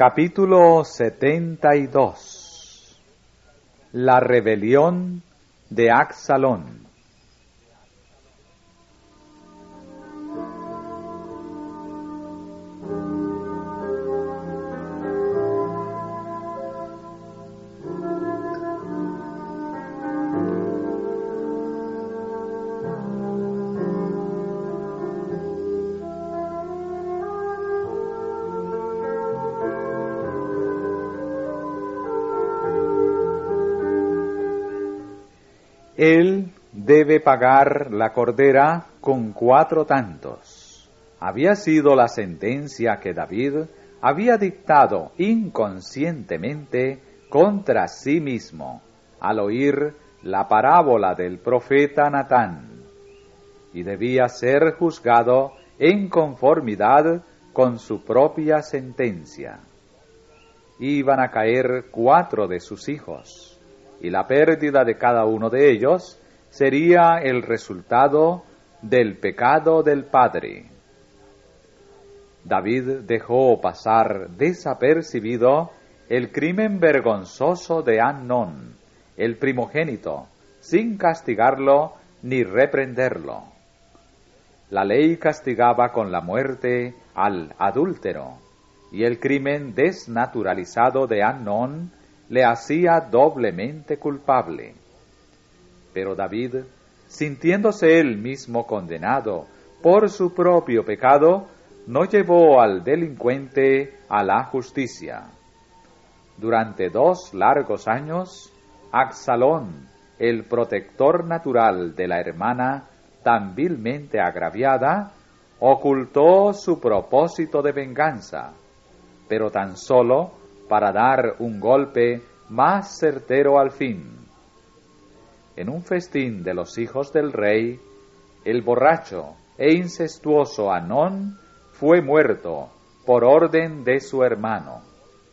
Capítulo 72. La rebelión de Absalón. Él debe pagar la cordera con 4 tantos. Había sido la sentencia que David había dictado inconscientemente contra sí mismo al oír la parábola del profeta Natán, y debía ser juzgado en conformidad con su propia sentencia. Iban a caer 4 de sus hijos, y la pérdida de cada uno de ellos sería el resultado del pecado del padre. David dejó pasar desapercibido el crimen vergonzoso de Amnón, el primogénito, sin castigarlo ni reprenderlo. La ley castigaba con la muerte al adúltero, y el crimen desnaturalizado de Amnón le hacía doblemente culpable. Pero David, sintiéndose él mismo condenado por su propio pecado, no llevó al delincuente a la justicia. Durante 2 largos años, Absalón, el protector natural de la hermana tan vilmente agraviada, ocultó su propósito de venganza, pero tan solo para dar un golpe más certero al fin. En un festín de los hijos del rey, el borracho e incestuoso Amnón fue muerto por orden de su hermano.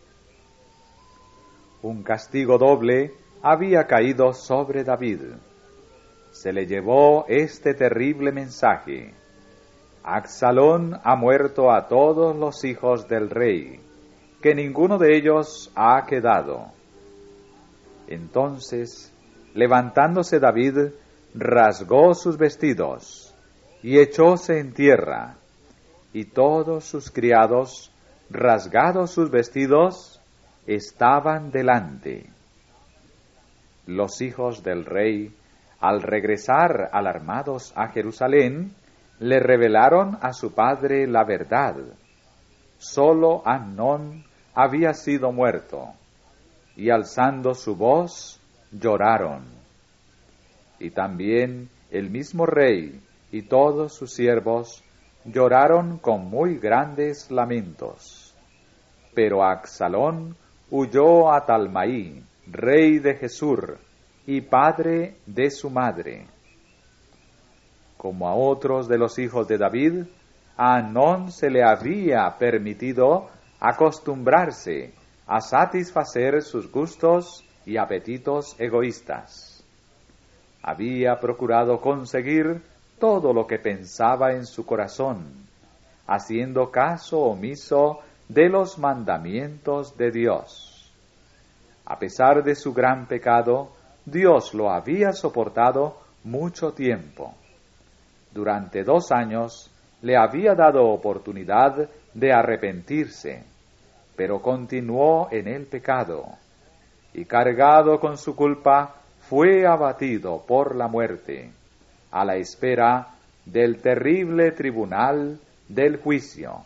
Un castigo doble había caído sobre David. Se le llevó este terrible mensaje: Absalón ha muerto a todos los hijos del rey, que ninguno de ellos ha quedado. Entonces, levantándose David, rasgó sus vestidos y echóse en tierra, y todos sus criados, rasgados sus vestidos, estaban delante. Los hijos del rey, al regresar alarmados a Jerusalén, le revelaron a su padre la verdad. Solo Amnón había sido muerto, y alzando su voz, lloraron. Y también el mismo rey y todos sus siervos lloraron con muy grandes lamentos. Pero Absalón huyó a Talmaí, rey de Gesur, y padre de su madre. Como a otros de los hijos de David, a Amnón se le había permitido acostumbrarse a satisfacer sus gustos y apetitos egoístas. Había procurado conseguir todo lo que pensaba en su corazón, haciendo caso omiso de los mandamientos de Dios. A pesar de su gran pecado, Dios lo había soportado mucho tiempo. Durante 2 años le había dado oportunidad de arrepentirse, pero continuó en el pecado, y cargado con su culpa, fue abatido por la muerte, a la espera del terrible tribunal del juicio.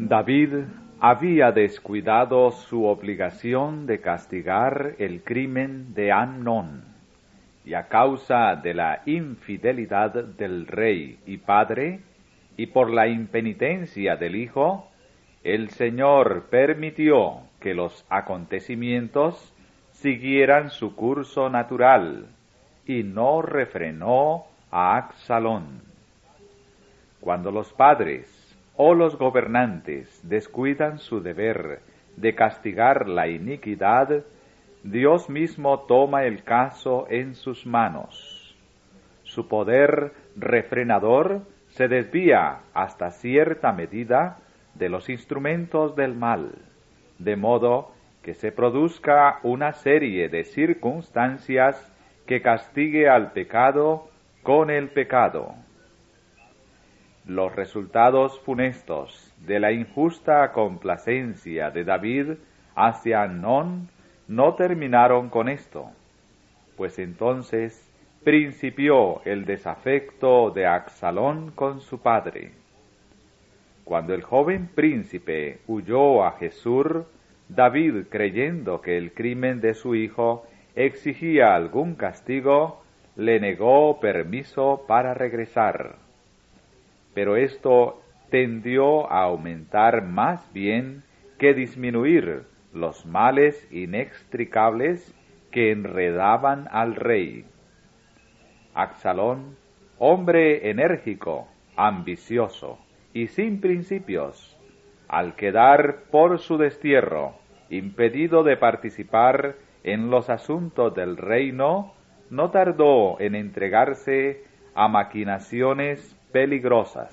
David había descuidado su obligación de castigar el crimen de Amnón, y a causa de la infidelidad del rey y padre, y por la impenitencia del hijo, el Señor permitió que los acontecimientos siguieran su curso natural, y no refrenó a Absalón. Cuando los padres o los gobernantes descuidan su deber de castigar la iniquidad, Dios mismo toma el caso en sus manos. Su poder refrenador se desvía hasta cierta medida de los instrumentos del mal, de modo que se produzca una serie de circunstancias que castigue al pecado con el pecado. Los resultados funestos de la injusta complacencia de David hacia Amnón no terminaron con esto, pues entonces principió el desafecto de Absalón con su padre. Cuando el joven príncipe huyó a Jesús, David, creyendo que el crimen de su hijo exigía algún castigo, le negó permiso para regresar. Pero esto tendió a aumentar más bien que disminuir los males inextricables que enredaban al rey. Absalón, hombre enérgico, ambicioso y sin principios, al quedar por su destierro impedido de participar en los asuntos del reino, no tardó en entregarse a maquinaciones peligrosas.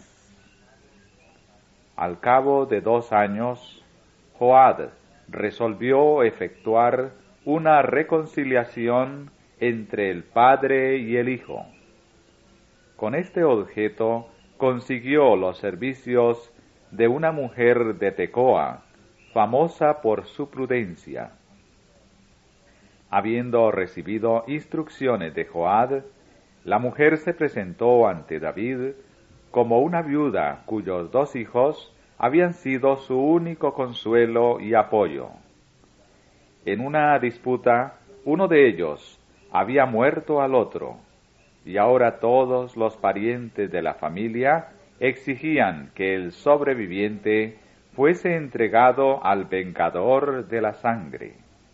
Al cabo de 2 años, Joab resolvió efectuar una reconciliación entre el padre y el hijo. Con este objeto consiguió los servicios de una mujer de Tecoa, famosa por su prudencia. Habiendo recibido instrucciones de Joab, la mujer se presentó ante David como una viuda cuyos 2 hijos habían sido su único consuelo y apoyo. En una disputa, uno de ellos había muerto al otro, y ahora todos los parientes de la familia exigían que el sobreviviente fuese entregado al vengador de la sangre.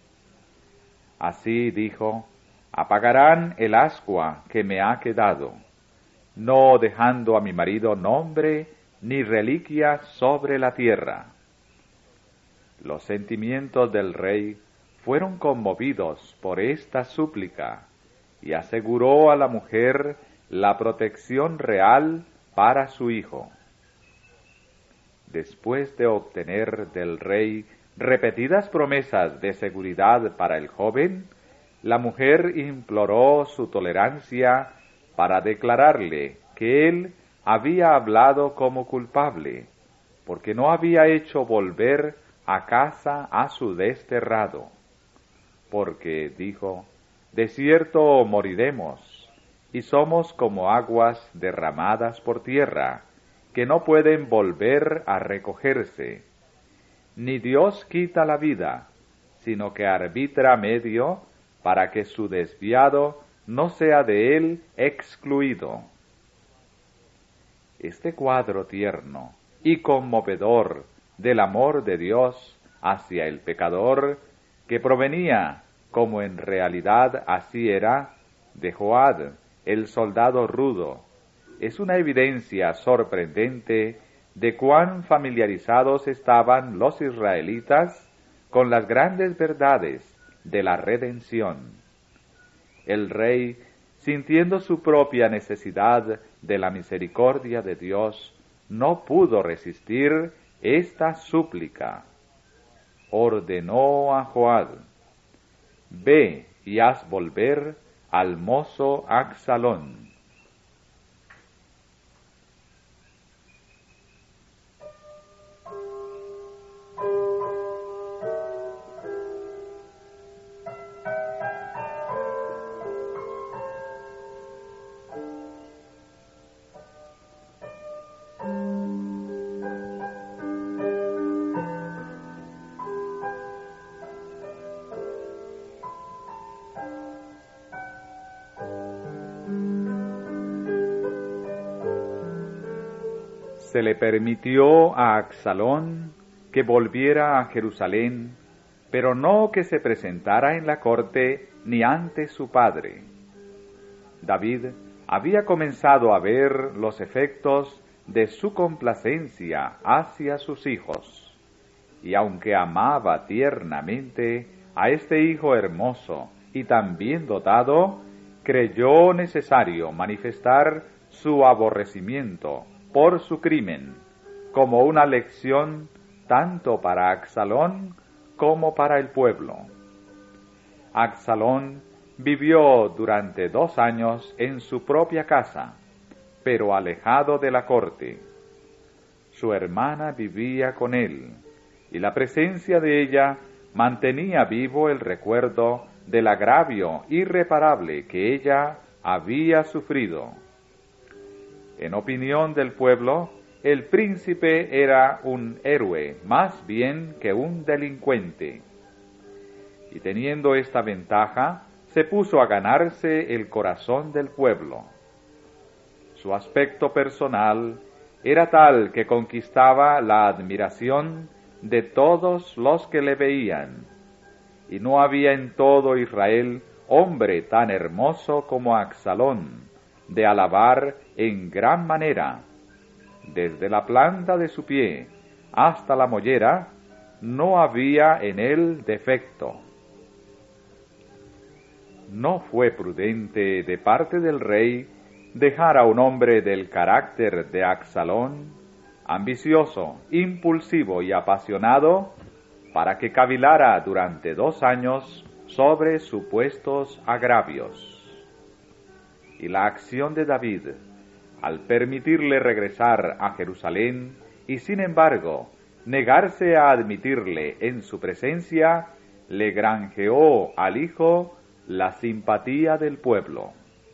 Así dijo: apagarán el ascua que me ha quedado, no dejando a mi marido nombre ni reliquia sobre la tierra. Los sentimientos del rey fueron conmovidos por esta súplica, y aseguró a la mujer la protección real para su hijo. Después de obtener del rey repetidas promesas de seguridad para el joven, la mujer imploró su tolerancia para declararle que él había hablado como culpable, porque no había hecho volver a casa a su desterrado. Porque, dijo, de cierto moriremos, y somos como aguas derramadas por tierra, que no pueden volver a recogerse. Ni Dios quita la vida, sino que arbitra medio para que su desviado no sea de él excluido. Este cuadro tierno y conmovedor del amor de Dios hacia el pecador, que provenía, como en realidad así era, de Joab, el soldado rudo, es una evidencia sorprendente de cuán familiarizados estaban los israelitas con las grandes verdades de la redención. El rey, sintiendo su propia necesidad de la misericordia de Dios, no pudo resistir esta súplica. Ordenó a Joab: ve y haz volver al mozo Absalón. Se le permitió a Absalón que volviera a Jerusalén, pero no que se presentara en la corte ni ante su padre. David había comenzado a ver los efectos de su complacencia hacia sus hijos, y aunque amaba tiernamente a este hijo hermoso y tan bien dotado, creyó necesario manifestar su aborrecimiento por su crimen, como una lección tanto para Absalón como para el pueblo. Absalón vivió durante 2 años en su propia casa, pero alejado de la corte. Su hermana vivía con él, y la presencia de ella mantenía vivo el recuerdo del agravio irreparable que ella había sufrido. En opinión del pueblo, el príncipe era un héroe más bien que un delincuente. Y teniendo esta ventaja, se puso a ganarse el corazón del pueblo. Su aspecto personal era tal que conquistaba la admiración de todos los que le veían, y no había en todo Israel hombre tan hermoso como Absalón, de alabar en gran manera. Desde la planta de su pie hasta la mollera, no había en él defecto. No fue prudente de parte del rey dejar a un hombre del carácter de Absalón, ambicioso, impulsivo y apasionado, para que cavilara durante 2 años sobre supuestos agravios. Y la acción de David, al permitirle regresar a Jerusalén y sin embargo negarse a admitirle en su presencia, le granjeó al hijo la simpatía del pueblo.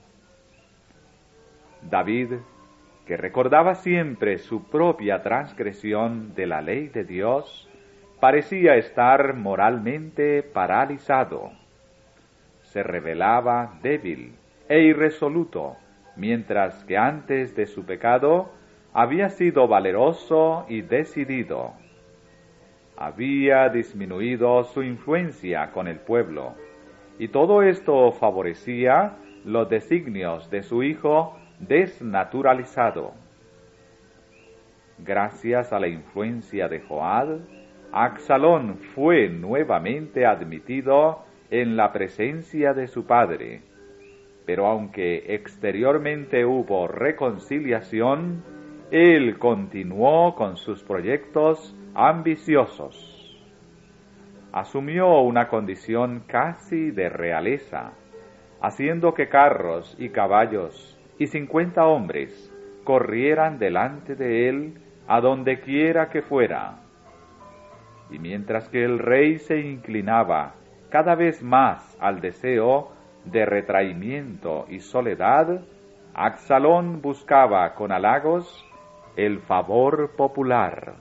David, que recordaba siempre su propia transgresión de la ley de Dios, parecía estar moralmente paralizado. Se revelaba débil e irresoluto, mientras que antes de su pecado había sido valeroso y decidido. Había disminuido su influencia con el pueblo, y todo esto favorecía los designios de su hijo desnaturalizado. Gracias a la influencia de Joab, Absalón fue nuevamente admitido en la presencia de su padre, pero aunque exteriormente hubo reconciliación, él continuó con sus proyectos ambiciosos. Asumió una condición casi de realeza, haciendo que carros y caballos y 50 hombres corrieran delante de él a donde quiera que fuera. Y mientras que el rey se inclinaba cada vez más al deseo de retraimiento y soledad, Absalón buscaba con halagos el favor popular.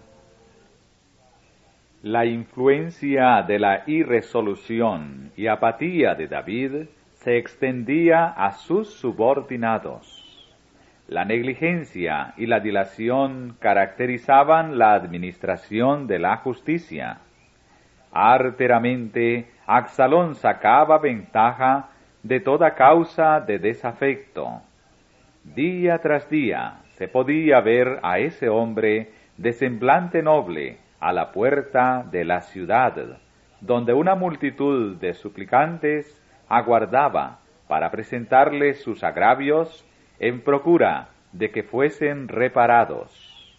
La influencia de la irresolución y apatía de David se extendía a sus subordinados. La negligencia y la dilación caracterizaban la administración de la justicia. Arteramente, Absalón sacaba ventaja de toda causa de desafecto. Día tras día se podía ver a ese hombre de semblante noble a la puerta de la ciudad, donde una multitud de suplicantes aguardaba para presentarle sus agravios en procura de que fuesen reparados.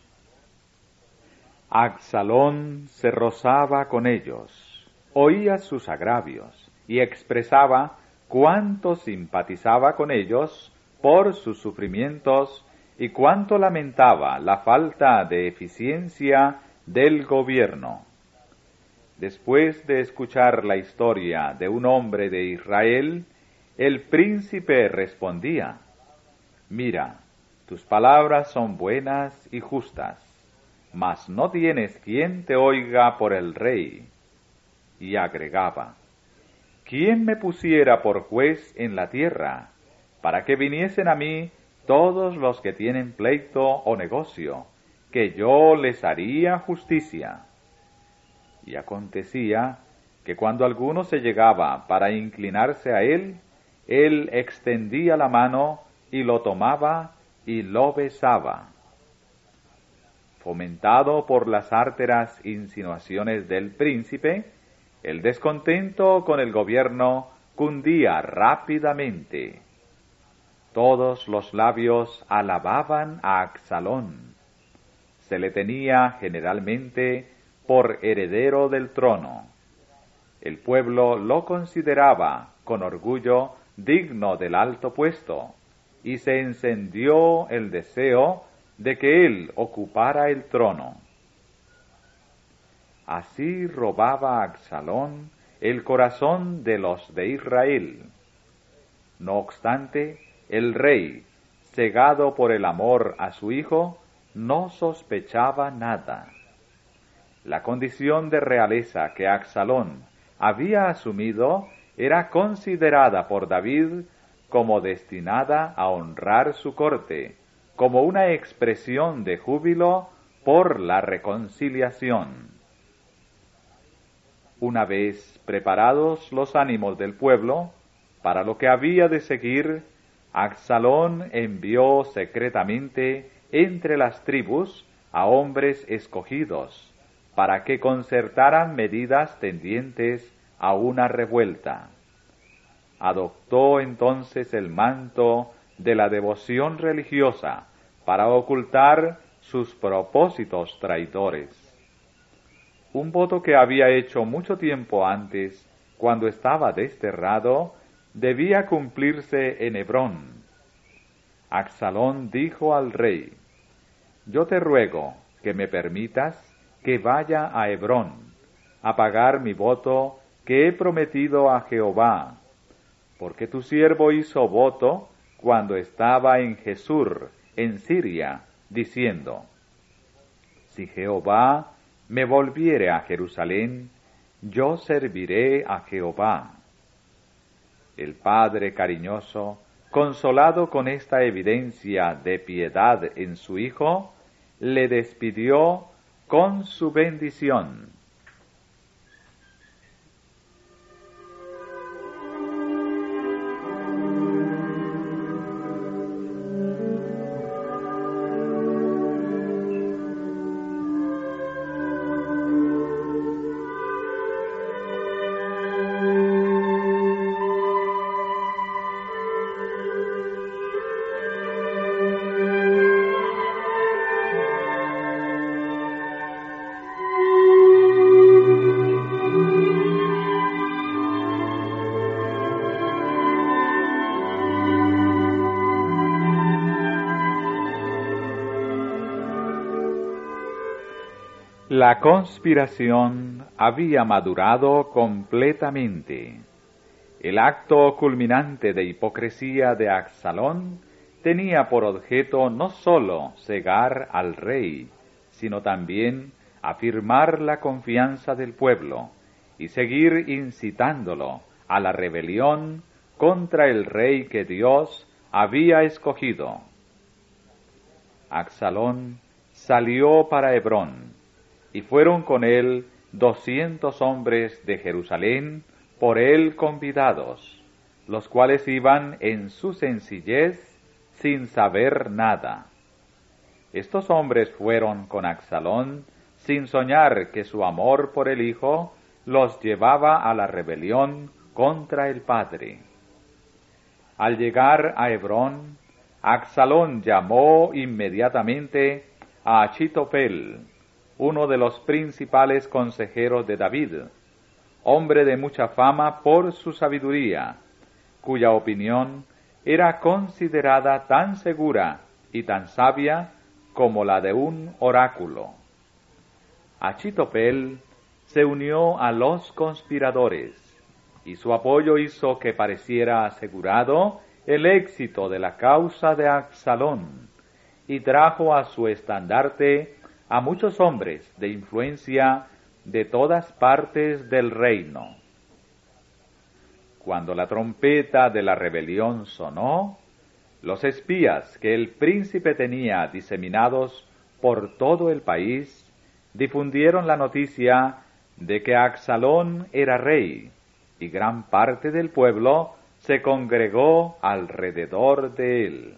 Absalón se rozaba con ellos, oía sus agravios y expresaba cuánto simpatizaba con ellos por sus sufrimientos y cuánto lamentaba la falta de eficiencia del gobierno. Después de escuchar la historia de un hombre de Israel, el príncipe respondía: «Mira, tus palabras son buenas y justas, mas no tienes quien te oiga por el rey». Y agregaba: «¿Quién me pusiera por juez en la tierra, para que viniesen a mí todos los que tienen pleito o negocio, que yo les haría justicia. Y acontecía que cuando alguno se llegaba para inclinarse a él extendía la mano y lo tomaba y lo besaba. Fomentado por las árteras insinuaciones del príncipe, el descontento con el gobierno cundía rápidamente. Todos los labios alababan a Absalón. Se le tenía generalmente por heredero del trono. El pueblo lo consideraba con orgullo digno del alto puesto, y se encendió el deseo de que él ocupara el trono. Así robaba Absalón el corazón de los de Israel. No obstante, el rey, cegado por el amor a su hijo, no sospechaba nada. La condición de realeza que Absalón había asumido era considerada por David como destinada a honrar su corte, como una expresión de júbilo por la reconciliación. Una vez preparados los ánimos del pueblo para lo que había de seguir, Absalón envió secretamente entre las tribus a hombres escogidos para que concertaran medidas tendientes a una revuelta. Adoptó entonces el manto de la devoción religiosa para ocultar sus propósitos traidores. Un voto que había hecho mucho tiempo antes, cuando estaba desterrado, debía cumplirse en Hebrón. Absalón dijo al rey: «Yo te ruego que me permitas que vaya a Hebrón a pagar mi voto que he prometido a Jehová, porque tu siervo hizo voto cuando estaba en Jesur, en Siria, diciendo: si Jehová me volviere a Jerusalén, yo serviré a Jehová». El padre cariñoso, consolado con esta evidencia de piedad en su hijo, le despidió con su bendición. La conspiración había madurado completamente. El acto culminante de hipocresía de Absalón tenía por objeto no sólo cegar al rey, sino también afirmar la confianza del pueblo y seguir incitándolo a la rebelión contra el rey que Dios había escogido. Absalón salió para Hebrón, y fueron con él 200 hombres de Jerusalén por él convidados, los cuales iban en su sencillez sin saber nada. Estos hombres fueron con Absalón sin soñar que su amor por el hijo los llevaba a la rebelión contra el padre. Al llegar a Hebrón, Absalón llamó inmediatamente a Achitofel, uno de los principales consejeros de David, hombre de mucha fama por su sabiduría, cuya opinión era considerada tan segura y tan sabia como la de un oráculo. Achitofel se unió a los conspiradores, y su apoyo hizo que pareciera asegurado el éxito de la causa de Absalón, y trajo a su estandarte a muchos hombres de influencia de todas partes del reino. Cuando la trompeta de la rebelión sonó, los espías que el príncipe tenía diseminados por todo el país, difundieron la noticia de que Absalón era rey, y gran parte del pueblo se congregó alrededor de él.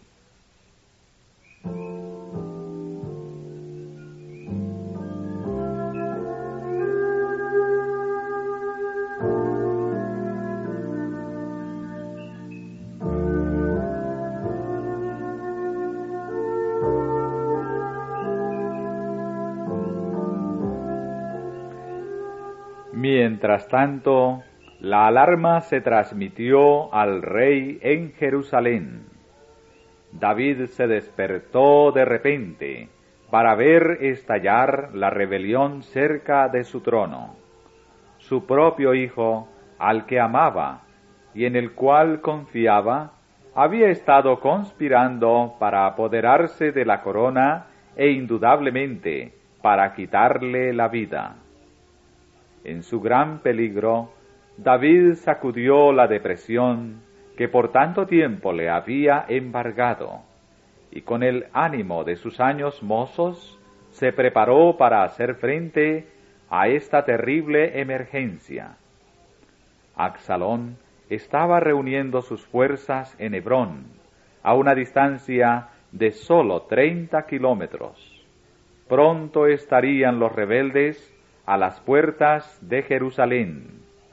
Mientras tanto, la alarma se transmitió al rey en Jerusalén. David se despertó de repente para ver estallar la rebelión cerca de su trono. Su propio hijo, al que amaba y en el cual confiaba, había estado conspirando para apoderarse de la corona e indudablemente para quitarle la vida. En su gran peligro, David sacudió la depresión que por tanto tiempo le había embargado, y con el ánimo de sus años mozos, se preparó para hacer frente a esta terrible emergencia. Absalón estaba reuniendo sus fuerzas en Hebrón, a una distancia de sólo 30 kilómetros. Pronto estarían los rebeldes a las puertas de Jerusalén.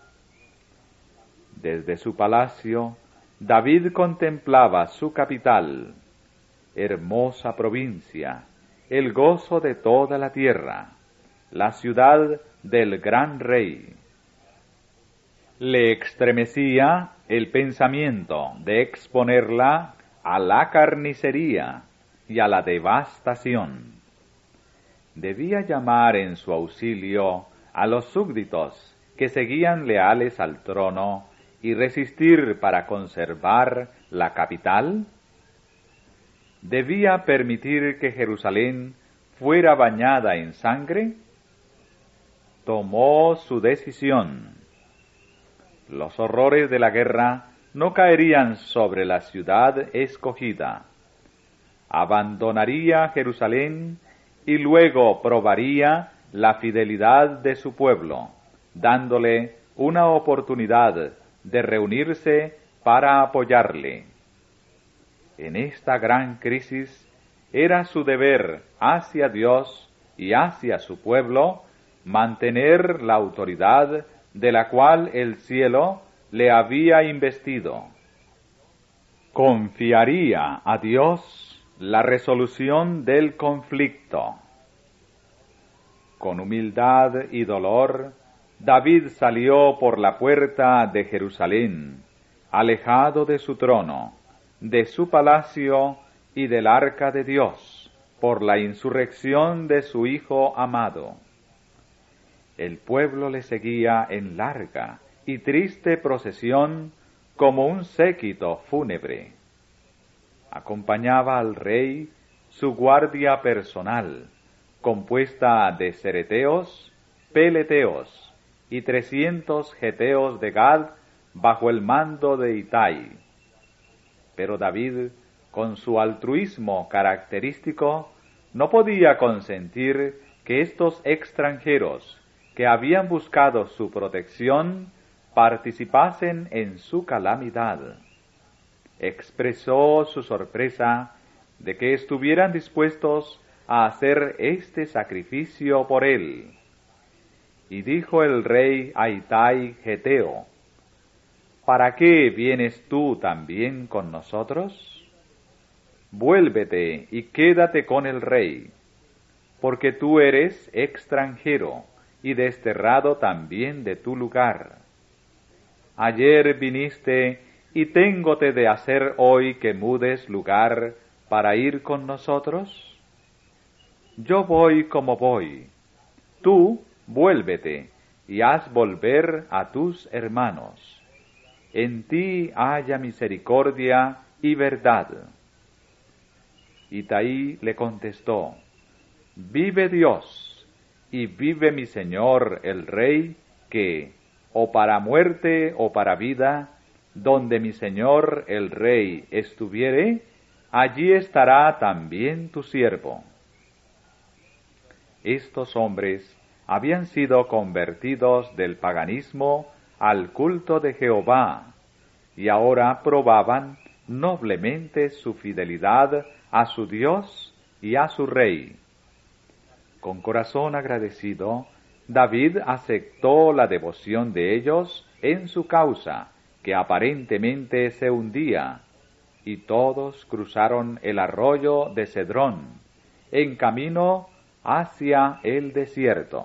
Desde su palacio, David contemplaba su capital, hermosa provincia, el gozo de toda la tierra, la ciudad del gran rey. Le estremecía el pensamiento de exponerla a la carnicería y a la devastación. Debía llamar en su auxilio a los súbditos que seguían leales al trono y resistir para conservar la capital. ¿Debía permitir que Jerusalén fuera bañada en sangre? Tomó su decisión. Los horrores de la guerra no caerían sobre la ciudad escogida. Abandonaría Jerusalén y luego probaría la fidelidad de su pueblo, dándole una oportunidad de reunirse para apoyarle. En esta gran crisis era su deber hacia Dios y hacia su pueblo mantener la autoridad de la cual el cielo le había investido. Confiaría a Dios la resolución del conflicto. Con humildad y dolor, David salió por la puerta de Jerusalén, alejado de su trono, de su palacio y del arca de Dios, por la insurrección de su hijo amado. El pueblo le seguía en larga y triste procesión como un séquito fúnebre. Acompañaba al rey su guardia personal, compuesta de cereteos, peleteos y 300 geteos de Gad bajo el mando de Itai. Pero David, con su altruismo característico, no podía consentir que estos extranjeros que habían buscado su protección participasen en su calamidad. Expresó su sorpresa de que estuvieran dispuestos a hacer este sacrificio por él. Y dijo el rey a Itai Geteo: ¿Para qué vienes tú también con nosotros? Vuélvete y quédate con el rey, porque tú eres extranjero y desterrado también de tu lugar. Ayer viniste y téngote de hacer hoy que mudes lugar para ir con nosotros. Yo voy como voy, tú vuélvete y haz volver a tus hermanos. En ti haya misericordia y verdad. Itai le contestó: Vive Dios, y vive mi señor el rey, que, o para muerte o para vida, donde mi señor el rey estuviere, allí estará también tu siervo. estos hombres habían sido convertidos del paganismo al culto de Jehová, y ahora probaban noblemente su fidelidad a su Dios y a su Rey. Con corazón agradecido, David aceptó la devoción de ellos en su causa, que aparentemente se hundía, y todos cruzaron el arroyo de Cedrón, en camino hacia el desierto.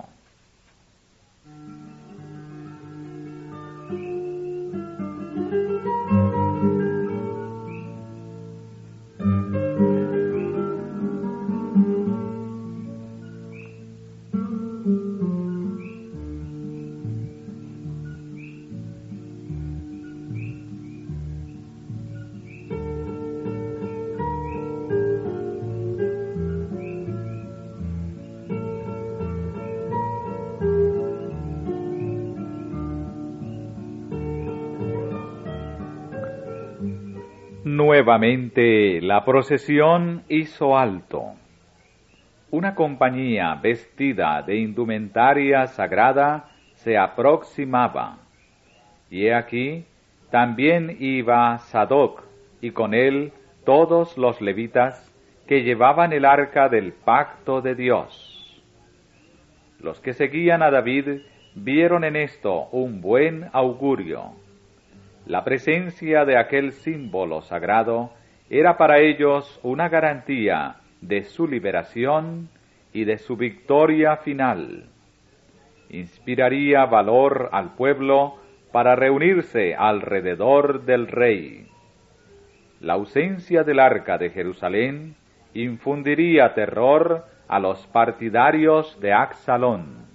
Nuevamente la procesión hizo alto. Una compañía vestida de indumentaria sagrada se aproximaba. Y he aquí, también iba Sadoc, y con él todos los levitas que llevaban el arca del pacto de Dios. Los que seguían a David vieron en esto un buen augurio. La presencia de aquel símbolo sagrado era para ellos una garantía de su liberación y de su victoria final. Inspiraría valor al pueblo para reunirse alrededor del rey. La ausencia del arca de Jerusalén infundiría terror a los partidarios de Absalón.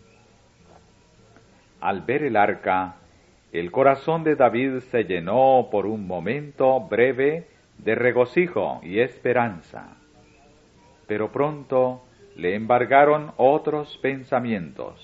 Al ver el arca, el corazón de David se llenó por un momento breve de regocijo y esperanza. Pero pronto le embargaron otros pensamientos.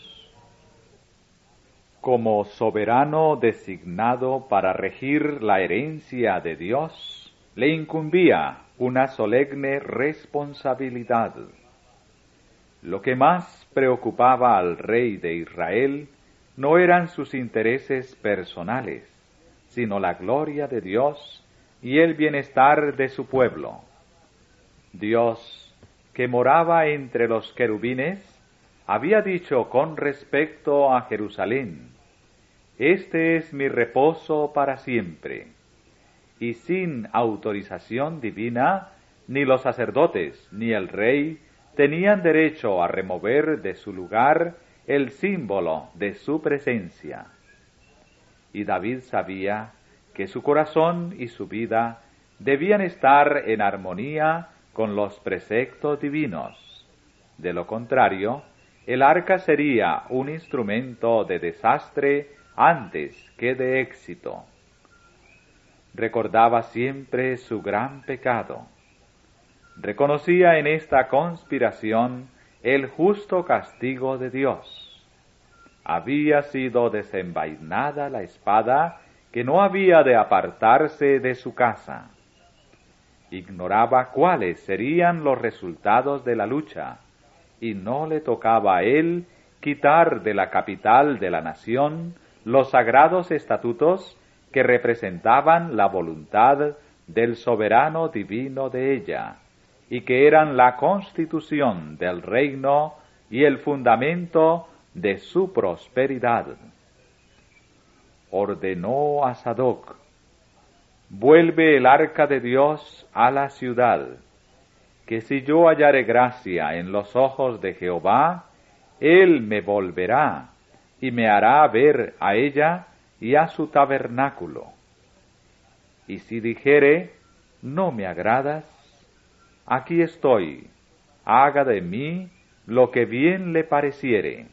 Como soberano designado para regir la herencia de Dios, le incumbía una solemne responsabilidad. Lo que más preocupaba al rey de Israel no eran sus intereses personales, sino la gloria de Dios y el bienestar de su pueblo. Dios, que moraba entre los querubines, había dicho con respecto a Jerusalén: «Este es mi reposo para siempre». Y sin autorización divina, ni los sacerdotes ni el rey tenían derecho a remover de su lugar el símbolo de su presencia. Y David sabía que su corazón y su vida debían estar en armonía con los preceptos divinos. De lo contrario, el arca sería un instrumento de desastre antes que de éxito. Recordaba siempre su gran pecado. Reconocía en esta conspiración el justo castigo de Dios. Había sido desenvainada la espada que no había de apartarse de su casa. Ignoraba cuáles serían los resultados de la lucha, y no le tocaba a él quitar de la capital de la nación los sagrados estatutos que representaban la voluntad del soberano divino de ella, y que eran la constitución del reino y el fundamento de su prosperidad. Ordenó a Sadoc: «Vuelve el arca de Dios a la ciudad, que si yo hallare gracia en los ojos de Jehová, él me volverá y me hará ver a ella y a su tabernáculo. Y si dijere: no me agradas, aquí estoy, haga de mí lo que bien le pareciere».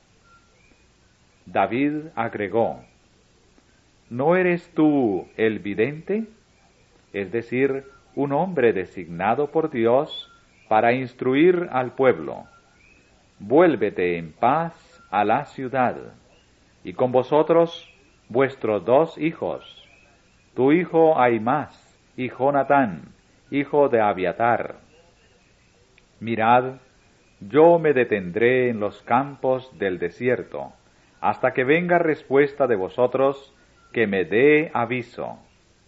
David agregó: ¿no eres tú el vidente? Es decir, un hombre designado por Dios para instruir al pueblo. Vuélvete en paz a la ciudad, y con vosotros vuestros 2 hijos, tu hijo Ahimaas y Jonatán, hijo de Abiatar. Mirad, yo me detendré en los campos del desierto, hasta que venga respuesta de vosotros, que me dé aviso.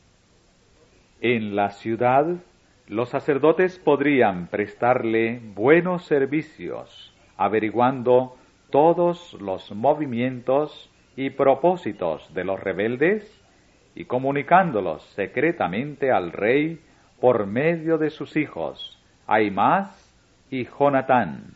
En la ciudad, los sacerdotes podrían prestarle buenos servicios, averiguando todos los movimientos y propósitos de los rebeldes y comunicándolos secretamente al rey por medio de sus hijos, Ahimaas y Jonatán.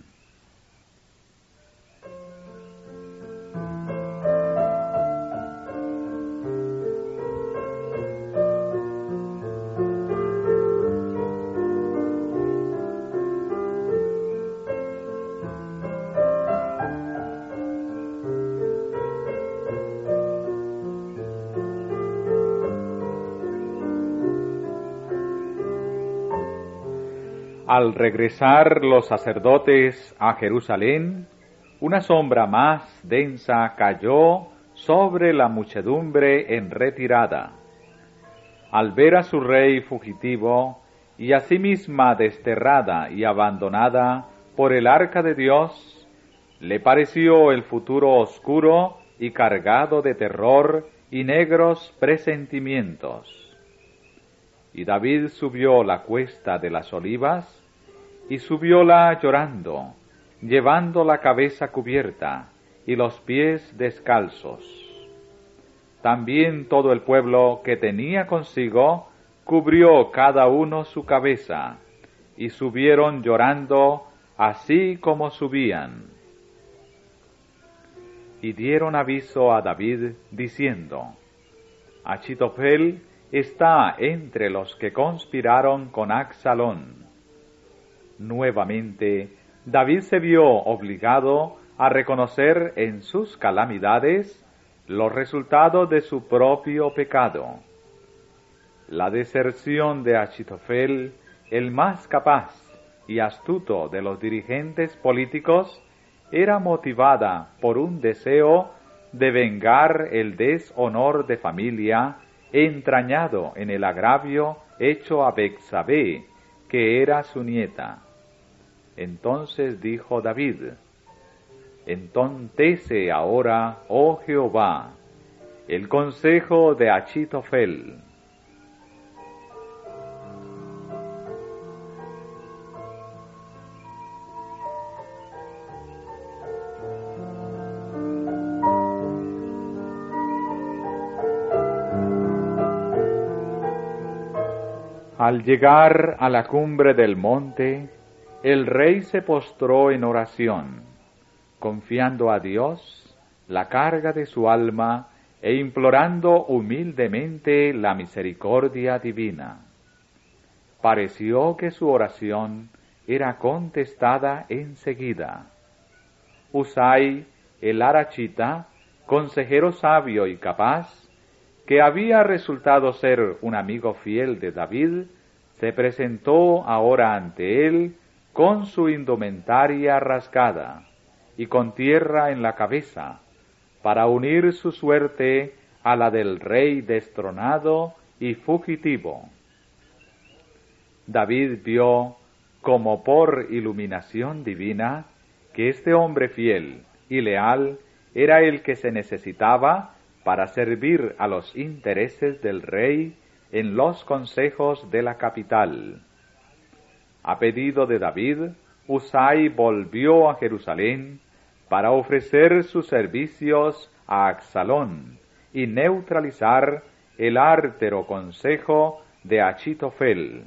Al regresar los sacerdotes a Jerusalén, una sombra más densa cayó sobre la muchedumbre en retirada. Al ver a su rey fugitivo y a sí misma desterrada y abandonada por el arca de Dios, le pareció el futuro oscuro y cargado de terror y negros presentimientos. Y David subió la cuesta de las Olivas, y subióla llorando, llevando la cabeza cubierta y los pies descalzos. También todo el pueblo que tenía consigo cubrió cada uno su cabeza, y subieron llorando así como subían. Y dieron aviso a David, diciendo: Achitofel está entre los que conspiraron con Absalón. Nuevamente, David se vio obligado a reconocer en sus calamidades los resultados de su propio pecado. La deserción de Achitofel, el más capaz y astuto de los dirigentes políticos, era motivada por un deseo de vengar el deshonor de familia entrañado en el agravio hecho a Betsabé, que era su nieta. Entonces dijo David: Entóntese ahora, oh Jehová, el consejo de Achitofel. Al llegar a la cumbre del monte, el rey se postró en oración, confiando a Dios la carga de su alma e implorando humildemente la misericordia divina. Pareció que su oración era contestada enseguida. Husai, el arachita, consejero sabio y capaz, que había resultado ser un amigo fiel de David, se presentó ahora ante él con su indumentaria rasgada y con tierra en la cabeza, para unir su suerte a la del rey destronado y fugitivo. David vio, como por iluminación divina, que este hombre fiel y leal era el que se necesitaba para servir a los intereses del rey en los consejos de la capital. A pedido de David, Husai volvió a Jerusalén para ofrecer sus servicios a Absalón y neutralizar el ártero consejo de Achitofel.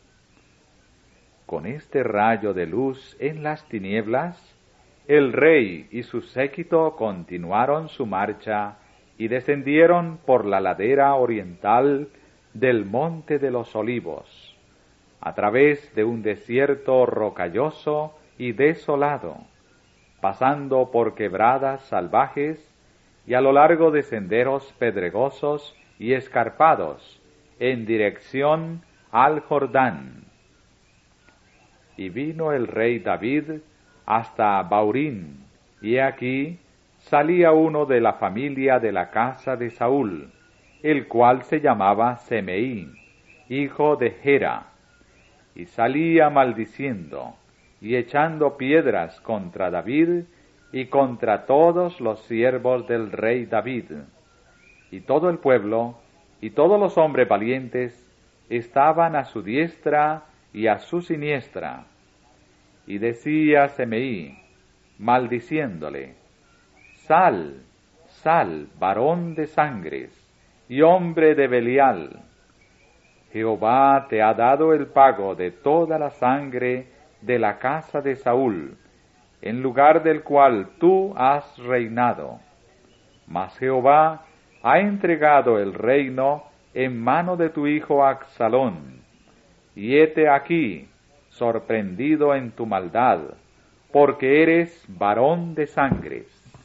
Con este rayo de luz en las tinieblas, el rey y su séquito continuaron su marcha y descendieron por la ladera oriental del Monte de los Olivos, a través de un desierto rocalloso y desolado, pasando por quebradas salvajes y a lo largo de senderos pedregosos y escarpados, en dirección al Jordán. Y vino el rey David hasta Baurín, y aquí salía uno de la familia de la casa de Saúl, el cual se llamaba Semeí, hijo de Gera, y salía maldiciendo, y echando piedras contra David y contra todos los siervos del rey David. Y todo el pueblo y todos los hombres valientes estaban a su diestra y a su siniestra. Y decía Semeí, maldiciéndole: Sal, sal, varón de sangres, y hombre de Belial. Jehová te ha dado el pago de toda la sangre de la casa de Saúl, en lugar del cual tú has reinado. Mas Jehová ha entregado el reino en mano de tu hijo Absalón, y hete aquí, sorprendido en tu maldad, porque eres varón de sangres.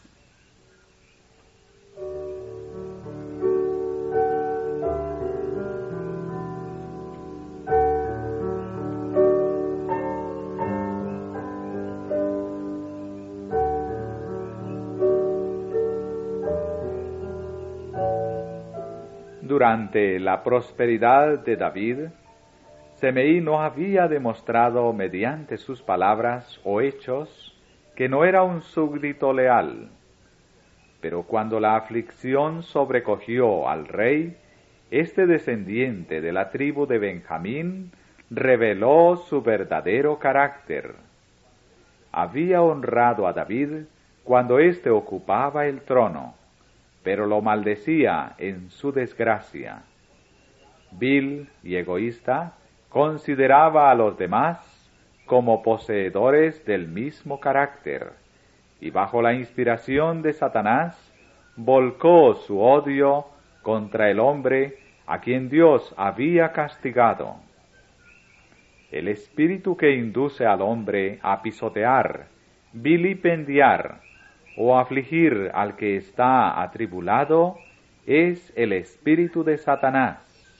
Durante la prosperidad de David, Semeí no había demostrado mediante sus palabras o hechos que no era un súbdito leal. Pero cuando la aflicción sobrecogió al rey, este descendiente de la tribu de Benjamín reveló su verdadero carácter. Había honrado a David cuando éste ocupaba el trono, pero lo maldecía en su desgracia. Vil y egoísta, consideraba a los demás como poseedores del mismo carácter, y bajo la inspiración de Satanás, volcó su odio contra el hombre a quien Dios había castigado. El espíritu que induce al hombre a pisotear, vilipendiar o afligir al que está atribulado es el espíritu de Satanás.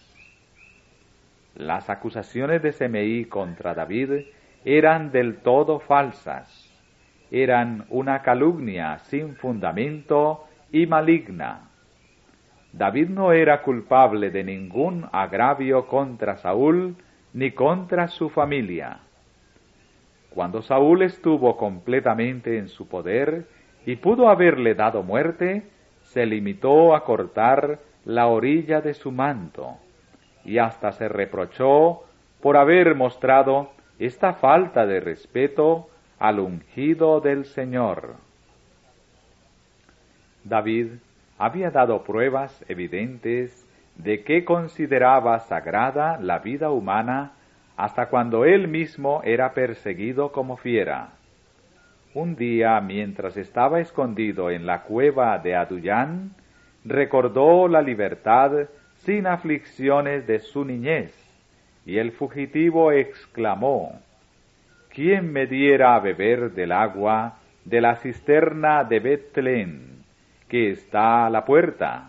Las acusaciones de Semeí contra David eran del todo falsas, eran una calumnia sin fundamento y maligna. David no era culpable de ningún agravio contra Saúl ni contra su familia. Cuando Saúl estuvo completamente en su poder y pudo haberle dado muerte, se limitó a cortar la orilla de su manto, y hasta se reprochó por haber mostrado esta falta de respeto al ungido del Señor. David había dado pruebas evidentes de que consideraba sagrada la vida humana hasta cuando él mismo era perseguido como fiera. Un día, mientras estaba escondido en la cueva de Adullán, recordó la libertad sin aflicciones de su niñez, y el fugitivo exclamó: ¿Quién me diera a beber del agua de la cisterna de Betlén, que está a la puerta?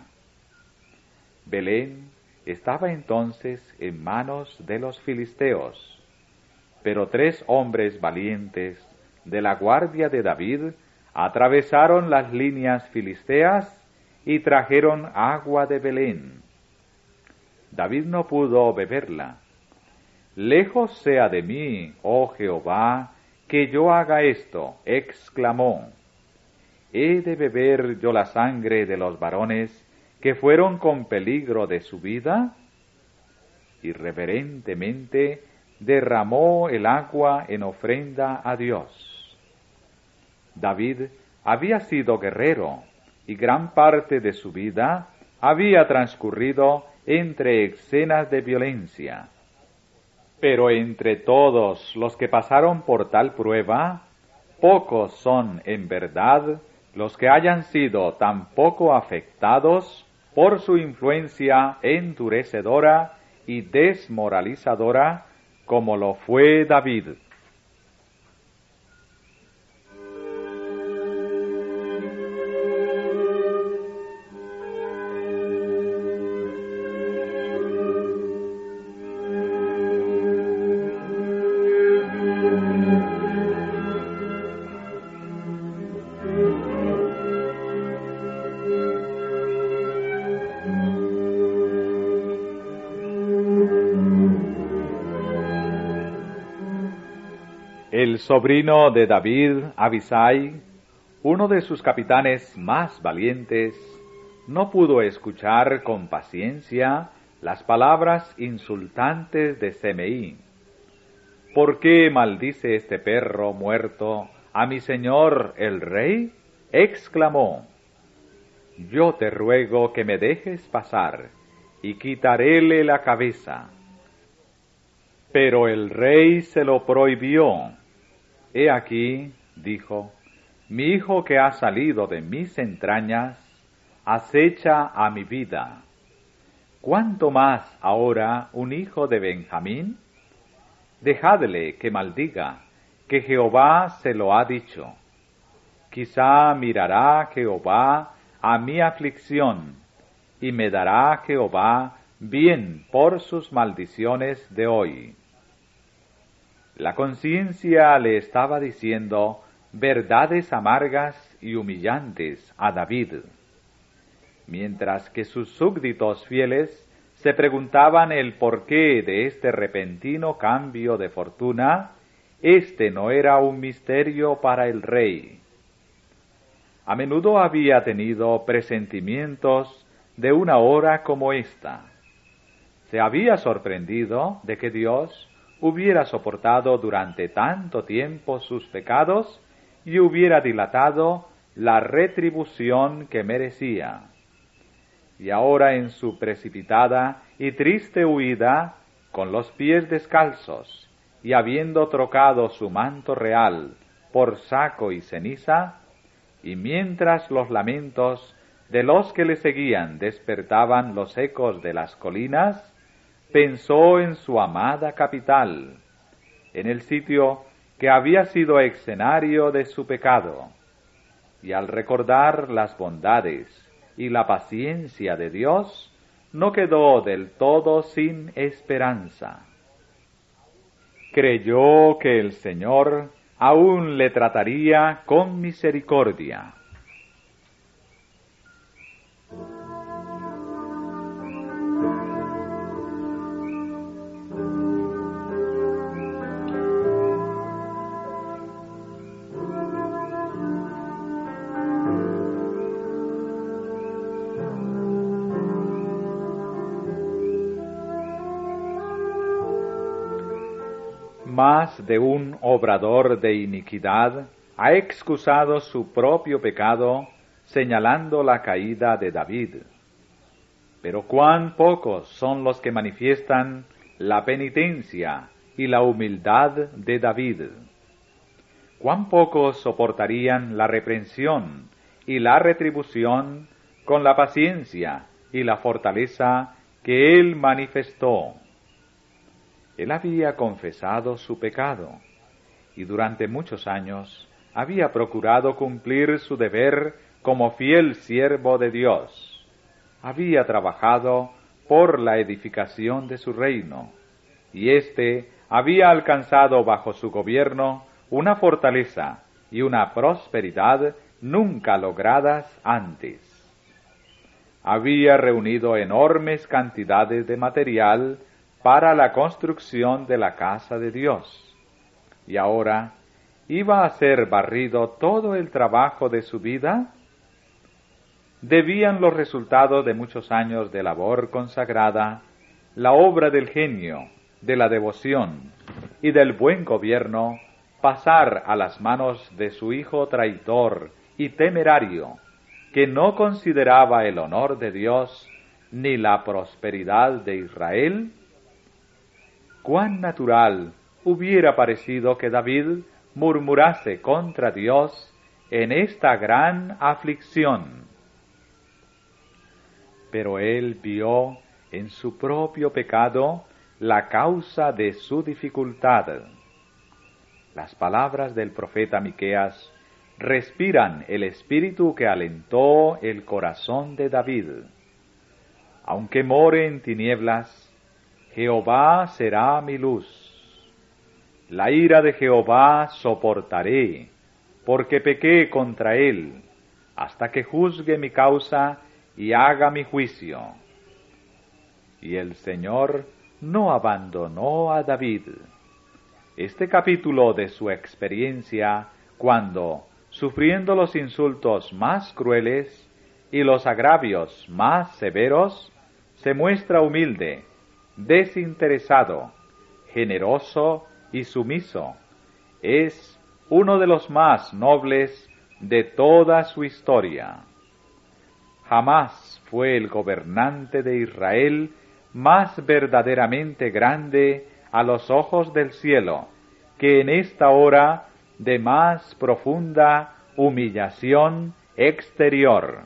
Belén estaba entonces en manos de los filisteos, pero 3 hombres valientes de la guardia de David atravesaron las líneas filisteas y trajeron agua de Belén. David no pudo beberla. Lejos sea de mí, oh Jehová, que yo haga esto, exclamó. ¿He de beber yo la sangre de los varones que fueron con peligro de su vida? Irreverentemente derramó el agua en ofrenda a Dios. David había sido guerrero y gran parte de su vida había transcurrido entre escenas de violencia. Pero entre todos los que pasaron por tal prueba, pocos son en verdad los que hayan sido tan poco afectados por su influencia endurecedora y desmoralizadora como lo fue David. El sobrino de David, Abisai, uno de sus capitanes más valientes, no pudo escuchar con paciencia las palabras insultantes de Semeí. ¿Por qué maldice este perro muerto a mi señor el rey? Exclamó. Yo te ruego que me dejes pasar, y quitaréle la cabeza. Pero el rey se lo prohibió. He aquí, dijo, mi hijo que ha salido de mis entrañas, acecha a mi vida. ¿Cuánto más ahora un hijo de Benjamín? Dejadle que maldiga, que Jehová se lo ha dicho. Quizá mirará Jehová a mi aflicción, y me dará Jehová bien por sus maldiciones de hoy. La conciencia le estaba diciendo verdades amargas y humillantes a David, mientras que sus súbditos fieles se preguntaban el porqué de este repentino cambio de fortuna. Este no era un misterio para el rey. A menudo había tenido presentimientos de una hora como esta. Se había sorprendido de que Dios hubiera soportado durante tanto tiempo sus pecados y hubiera dilatado la retribución que merecía. Y ahora en su precipitada y triste huida, con los pies descalzos, y habiendo trocado su manto real por saco y ceniza, y mientras los lamentos de los que le seguían despertaban los ecos de las colinas, pensó en su amada capital, en el sitio que había sido escenario de su pecado, y al recordar las bondades y la paciencia de Dios, no quedó del todo sin esperanza. Creyó que el Señor aún le trataría con misericordia. Más de un obrador de iniquidad ha excusado su propio pecado, señalando la caída de David. Pero cuán pocos son los que manifiestan la penitencia y la humildad de David. Cuán pocos soportarían la reprensión y la retribución con la paciencia y la fortaleza que él manifestó. Él había confesado su pecado, y durante muchos años había procurado cumplir su deber como fiel siervo de Dios. Había trabajado por la edificación de su reino, y éste había alcanzado bajo su gobierno una fortaleza y una prosperidad nunca logradas antes. Había reunido enormes cantidades de material para la construcción de la casa de Dios, y ahora iba a ser barrido todo el trabajo de su vida. Debían los resultados de muchos años de labor consagrada, la obra del genio, de la devoción y del buen gobierno, pasar a las manos de su hijo traidor y temerario, que no consideraba el honor de Dios ni la prosperidad de Israel. Cuán natural hubiera parecido que David murmurase contra Dios en esta gran aflicción. Pero él vio en su propio pecado la causa de su dificultad. Las palabras del profeta Miqueas respiran el espíritu que alentó el corazón de David. Aunque more en tinieblas, Jehová será mi luz. La ira de Jehová soportaré, porque pequé contra él, hasta que juzgue mi causa y haga mi juicio. Y el Señor no abandonó a David. Este capítulo de su experiencia, cuando, sufriendo los insultos más crueles y los agravios más severos, se muestra humilde, desinteresado, generoso y sumiso, es uno de los más nobles de toda su historia. Jamás fue el gobernante de Israel más verdaderamente grande a los ojos del cielo que en esta hora de más profunda humillación exterior.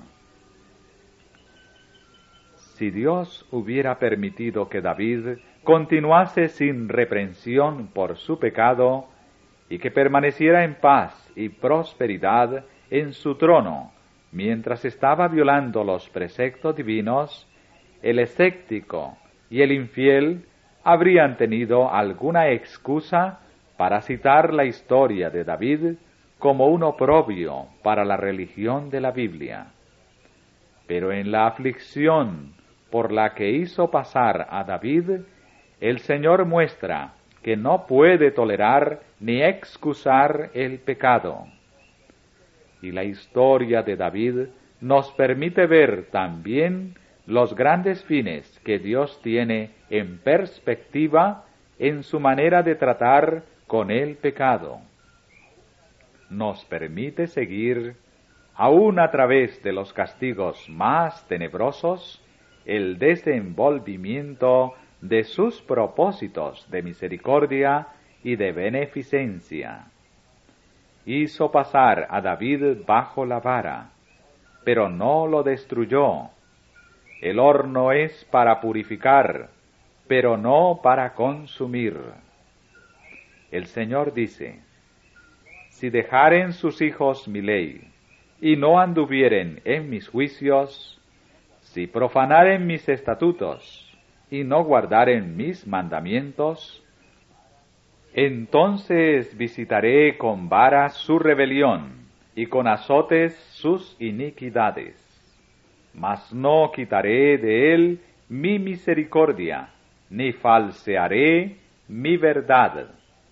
Si Dios hubiera permitido que David continuase sin reprensión por su pecado y que permaneciera en paz y prosperidad en su trono mientras estaba violando los preceptos divinos, el escéptico y el infiel habrían tenido alguna excusa para citar la historia de David como un oprobio para la religión de la Biblia. Pero en la aflicción por la que hizo pasar a David, el Señor muestra que no puede tolerar ni excusar el pecado. Y la historia de David nos permite ver también los grandes fines que Dios tiene en perspectiva en su manera de tratar con el pecado. Nos permite seguir, aún a través de los castigos más tenebrosos, el desenvolvimiento de sus propósitos de misericordia y de beneficencia. Hizo pasar a David bajo la vara, pero no lo destruyó. El horno es para purificar, pero no para consumir. El Señor dice: si dejaren sus hijos mi ley, y no anduvieren en mis juicios, si profanaren mis estatutos, y no guardaren mis mandamientos, entonces visitaré con varas su rebelión, y con azotes sus iniquidades. Mas no quitaré de él mi misericordia, ni falsearé mi verdad.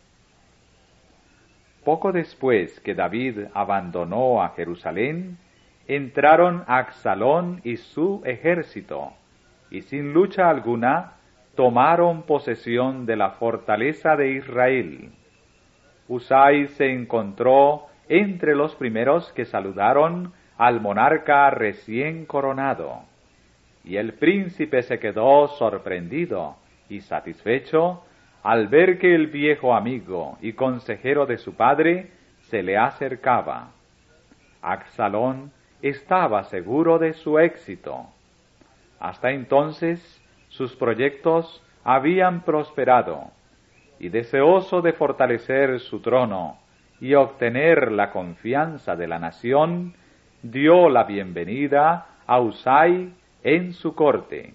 Poco después que David abandonó a Jerusalén, entraron Absalón y su ejército, y sin lucha alguna tomaron posesión de la fortaleza de Israel. Husai se encontró entre los primeros que saludaron al monarca recién coronado, y el príncipe se quedó sorprendido y satisfecho al ver que el viejo amigo y consejero de su padre se le acercaba. Absalón estaba seguro de su éxito. Hasta entonces sus proyectos habían prosperado, y deseoso de fortalecer su trono y obtener la confianza de la nación, dio la bienvenida a Husai en su corte.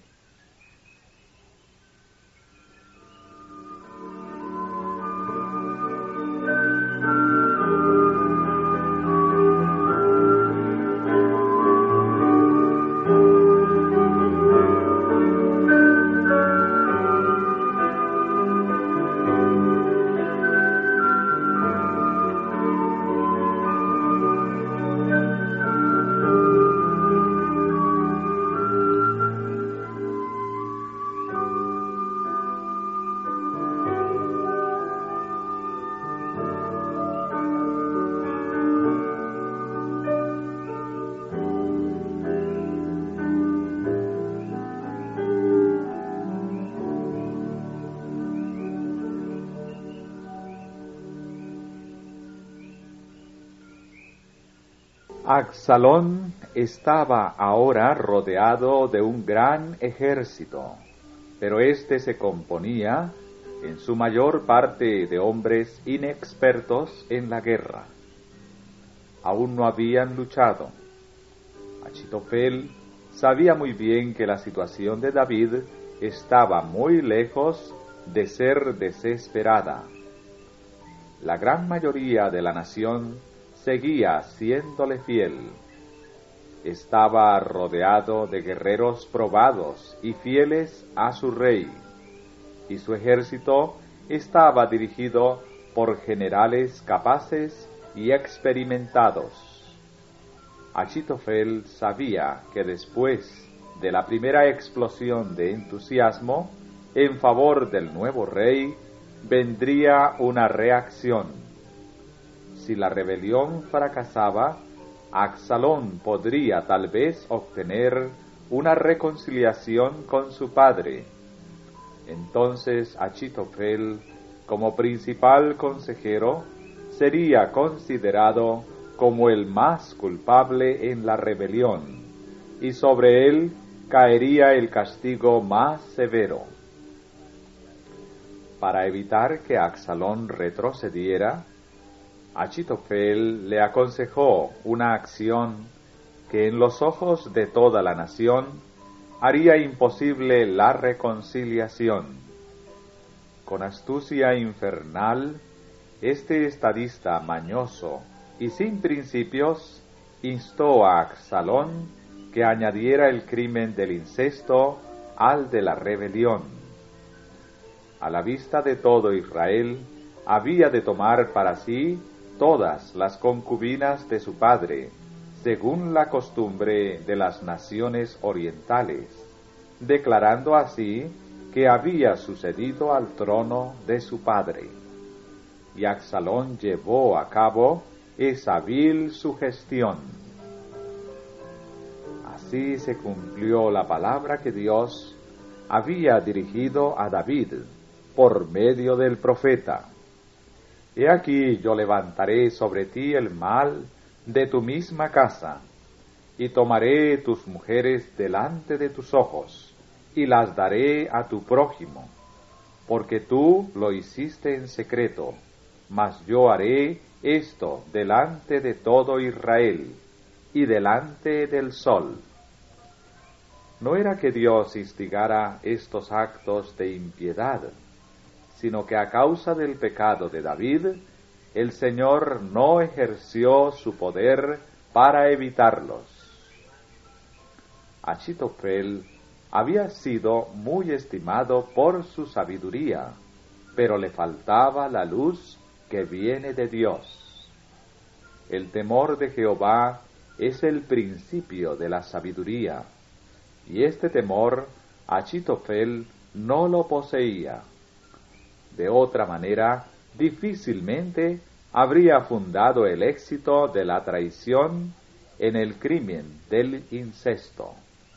Absalón estaba ahora rodeado de un gran ejército, pero éste se componía en su mayor parte de hombres inexpertos en la guerra. Aún no habían luchado. Achitofel sabía muy bien que la situación de David estaba muy lejos de ser desesperada. La gran mayoría de la nación seguía siéndole fiel. Estaba rodeado de guerreros probados y fieles a su rey, y su ejército estaba dirigido por generales capaces y experimentados. Achitofel sabía que después de la primera explosión de entusiasmo en favor del nuevo rey, vendría una reacción. Si la rebelión fracasaba, Absalón podría tal vez obtener una reconciliación con su padre. Entonces Achitofel, como principal consejero, sería considerado como el más culpable en la rebelión, y sobre él caería el castigo más severo. Para evitar que Absalón retrocediera, Achitofel le aconsejó una acción que en los ojos de toda la nación haría imposible la reconciliación. Con astucia infernal, este estadista mañoso y sin principios instó a Absalón que añadiera el crimen del incesto al de la rebelión. A la vista de todo Israel, había de tomar para sí todas las concubinas de su padre, según la costumbre de las naciones orientales, declarando así que había sucedido al trono de su padre. Y Absalón llevó a cabo esa vil sugestión. Así se cumplió la palabra que Dios había dirigido a David por medio del profeta. He aquí yo levantaré sobre ti el mal de tu misma casa, y tomaré tus mujeres delante de tus ojos, y las daré a tu prójimo, porque tú lo hiciste en secreto, mas yo haré esto delante de todo Israel, y delante del sol. No era que Dios instigara estos actos de impiedad, sino que a causa del pecado de David, el Señor no ejerció su poder para evitarlos. Achitofel había sido muy estimado por su sabiduría, pero le faltaba la luz que viene de Dios. El temor de Jehová es el principio de la sabiduría, y este temor Achitofel no lo poseía. De otra manera, difícilmente habría fundado el éxito de la traición en el crimen del incesto.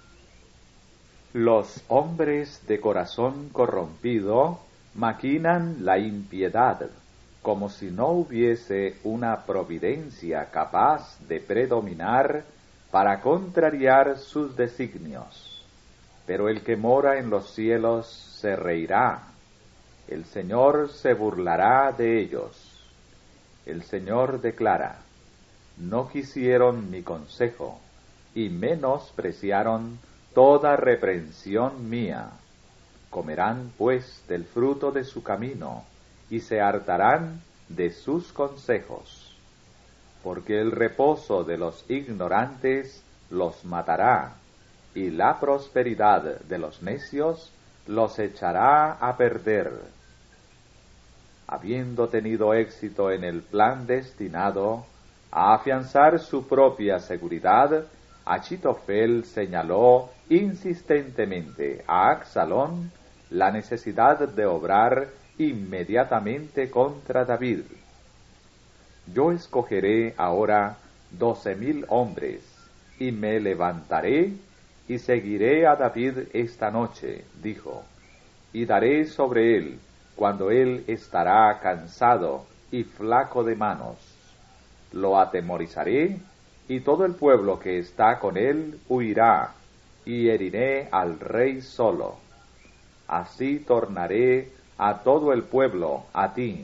Los hombres de corazón corrompido maquinan la impiedad, como si no hubiese una providencia capaz de predominar para contrariar sus designios. Pero el que mora en los cielos se reirá. El Señor se burlará de ellos. El Señor declara: no quisieron mi consejo, y menospreciaron toda reprensión mía. Comerán pues del fruto de su camino, y se hartarán de sus consejos. Porque el reposo de los ignorantes los matará, y la prosperidad de los necios los echará a perder. Habiendo tenido éxito en el plan destinado a afianzar su propia seguridad, Achitofel señaló insistentemente a Absalón la necesidad de obrar inmediatamente contra David. Yo escogeré ahora 12,000 hombres, y me levantaré y seguiré a David esta noche, dijo, y daré sobre él cuando él estará cansado y flaco de manos. Lo atemorizaré, y todo el pueblo que está con él huirá, y heriré al rey solo. Así tornaré a todo el pueblo a ti.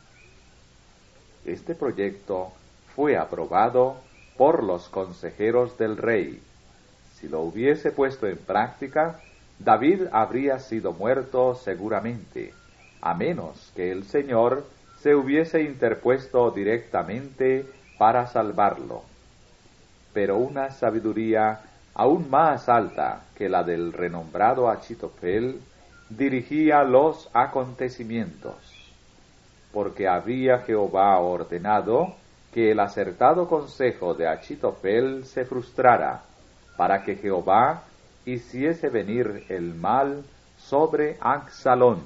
Este proyecto fue aprobado por los consejeros del rey. Si lo hubiese puesto en práctica, David habría sido muerto seguramente, a menos que el Señor se hubiese interpuesto directamente para salvarlo. Pero una sabiduría aún más alta que la del renombrado Achitofel dirigía los acontecimientos. porque había Jehová ordenado que el acertado consejo de Achitofel se frustrara, para que Jehová hiciese venir el mal sobre Absalón.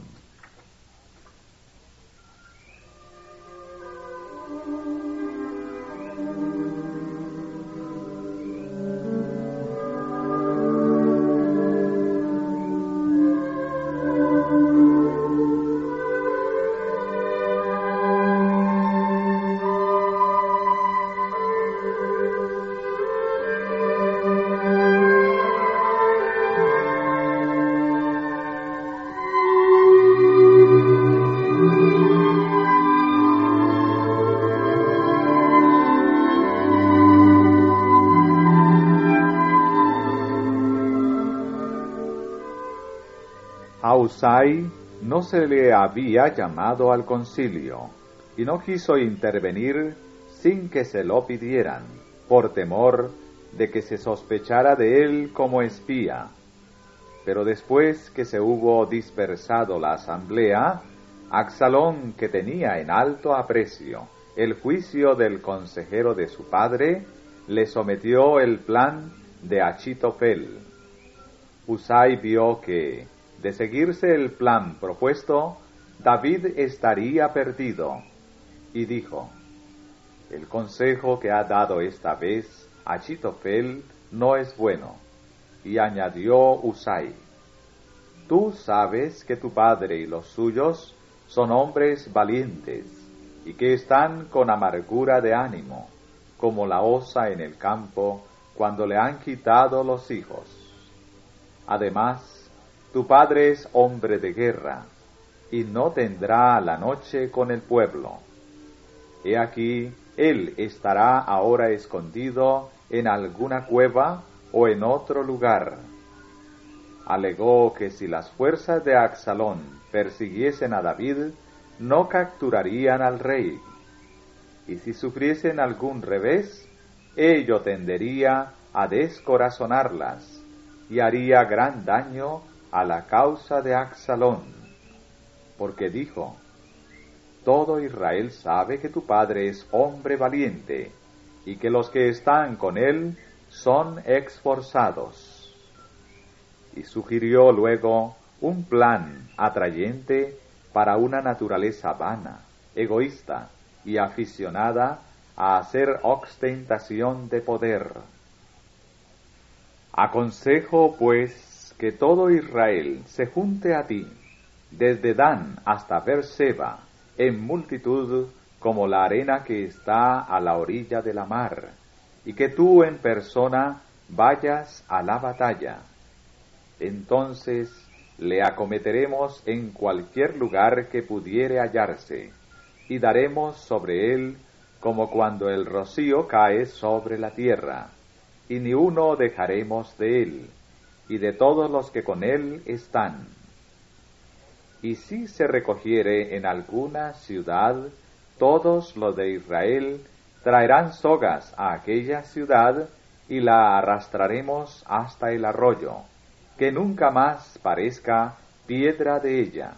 A Usai no se le había llamado al concilio, y no quiso intervenir sin que se lo pidieran, por temor de que se sospechara de él como espía. Pero después que se hubo dispersado la asamblea, Absalón, que tenía en alto aprecio el juicio del consejero de su padre, le sometió el plan de Achitofel. Usai vio que, de seguirse el plan propuesto, David estaría perdido, y dijo: el consejo que ha dado esta vez Achitofel no es bueno. Y añadió Usai: tú sabes que tu padre y los suyos son hombres valientes, y que están con amargura de ánimo, como la osa en el campo cuando le han quitado los hijos. Además, tu padre es hombre de guerra, y no tendrá la noche con el pueblo. He aquí, él estará ahora escondido en alguna cueva o en otro lugar. Alegó que si las fuerzas de Absalón persiguiesen a David, no capturarían al rey, y si sufriesen algún revés, ello tendería a descorazonarlas, y haría gran daño a la causa de Absalón, porque dijo: todo Israel sabe que tu padre es hombre valiente, y que los que están con él son esforzados. Y sugirió luego un plan atrayente para una naturaleza vana, egoísta y aficionada a hacer ostentación de poder. Aconsejo, pues, que todo Israel se junte a ti, desde Dan hasta Beerseba, en multitud como la arena que está a la orilla de la mar, y que tú en persona vayas a la batalla. Entonces le acometeremos en cualquier lugar que pudiere hallarse, y daremos sobre él como cuando el rocío cae sobre la tierra, y ni uno dejaremos de él, y de todos los que con él están. Y si se recogiere en alguna ciudad, todos los de Israel traerán sogas a aquella ciudad, y la arrastraremos hasta el arroyo, que nunca más parezca piedra de ella.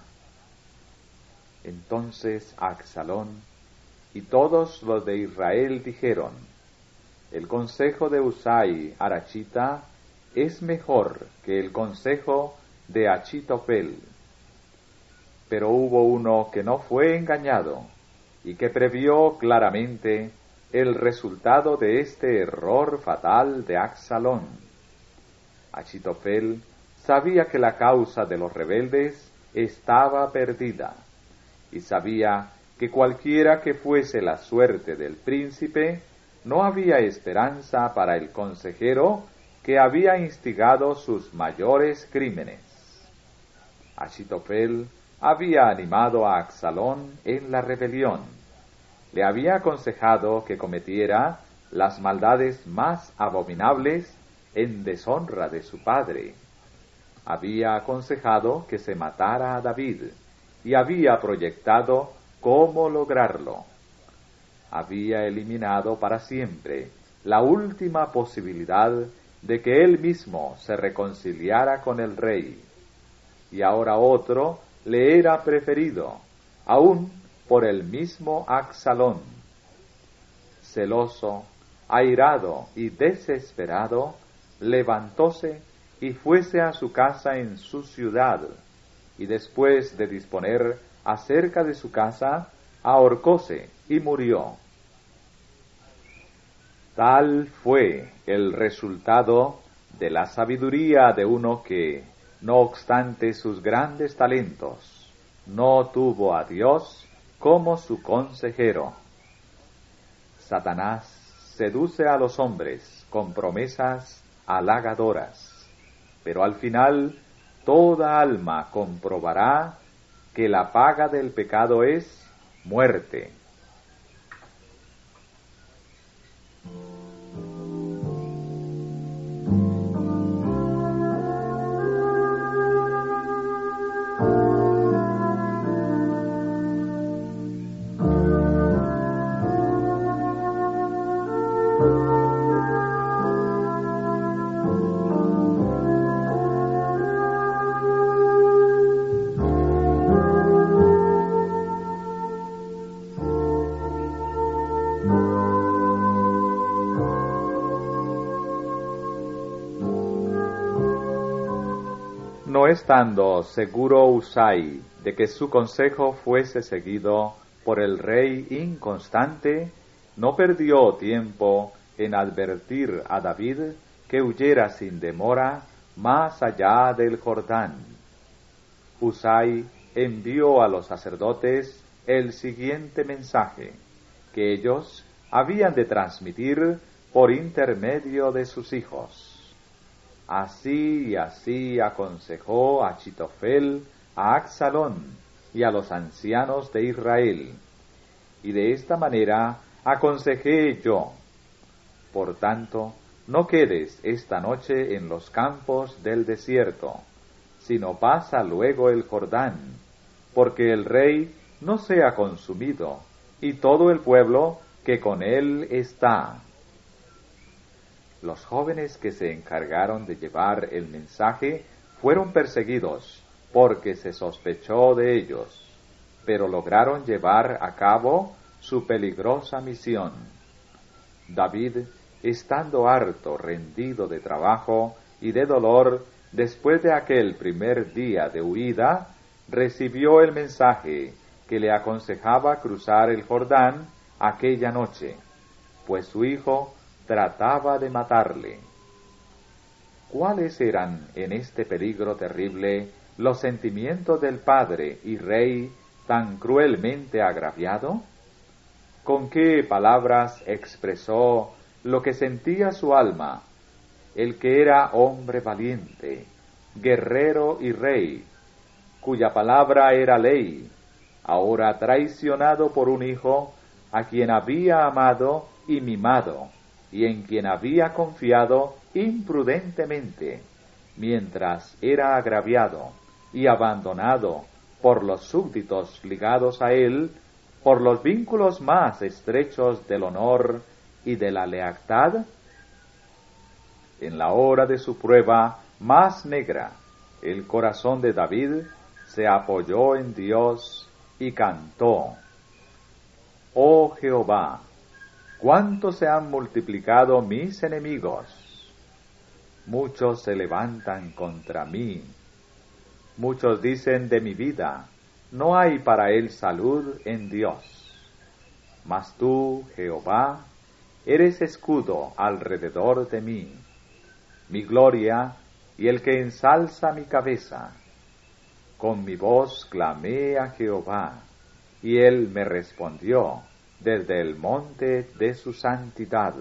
Entonces Absalón y todos los de Israel dijeron: el consejo de Usai arachita es mejor que el consejo de Achitofel. Pero hubo uno que no fue engañado, y que previó claramente el resultado de este error fatal de Absalón. Achitofel sabía que la causa de los rebeldes estaba perdida, y sabía que cualquiera que fuese la suerte del príncipe, no había esperanza para el consejero que había instigado sus mayores crímenes. Achitofel había animado a Absalón en la rebelión, le había aconsejado que cometiera las maldades más abominables en deshonra de su padre, había aconsejado que se matara a David, y había proyectado cómo lograrlo. Había eliminado para siempre la última posibilidad de que él mismo se reconciliara con el rey, y ahora otro le era preferido, aun por el mismo Absalón. Celoso, airado y desesperado, levantóse y fuese a su casa en su ciudad, y después de disponer acerca de su casa, ahorcóse y murió. Tal fue el resultado de la sabiduría de uno que, no obstante sus grandes talentos, no tuvo a Dios como su consejero. Satanás seduce a los hombres con promesas halagadoras, pero al final toda alma comprobará que la paga del pecado es muerte. No estando seguro Husai de que su consejo fuese seguido por el rey inconstante, no perdió tiempo en advertir a David que huyera sin demora más allá del Jordán. Husai envió a los sacerdotes el siguiente mensaje, que ellos habían de transmitir por intermedio de sus hijos. Así y así aconsejó Achitofel a Absalón y a los ancianos de Israel, y de esta manera aconsejé yo. Por tanto, no quedes esta noche en los campos del desierto, sino pasa luego el Jordán, porque el rey no sea consumido, y todo el pueblo que con él está. Los jóvenes que se encargaron de llevar el mensaje fueron perseguidos, porque se sospechó de ellos, pero lograron llevar a cabo su peligrosa misión. David, estando harto, rendido de trabajo y de dolor, después de aquel primer día de huida, recibió el mensaje que le aconsejaba cruzar el Jordán aquella noche, pues su hijo trataba de matarle. ¿Cuáles eran en este peligro terrible los sentimientos del padre y rey tan cruelmente agraviado? ¿Con qué palabras expresó lo que sentía su alma, el que era hombre valiente, guerrero y rey, cuya palabra era ley, ahora traicionado por un hijo a quien había amado y mimado, y en quien había confiado imprudentemente, mientras era agraviado y abandonado por los súbditos ligados a él por los vínculos más estrechos del honor y de la lealtad? En la hora de su prueba más negra, el corazón de David se apoyó en Dios y cantó: «Oh Jehová, cuánto se han multiplicado mis enemigos. Muchos se levantan contra mí. Muchos dicen de mi vida, no hay para él salud en Dios. Mas tú, Jehová, eres escudo alrededor de mí, mi gloria y el que ensalza mi cabeza. Con mi voz clamé a Jehová, y él me respondió desde el monte de su santidad.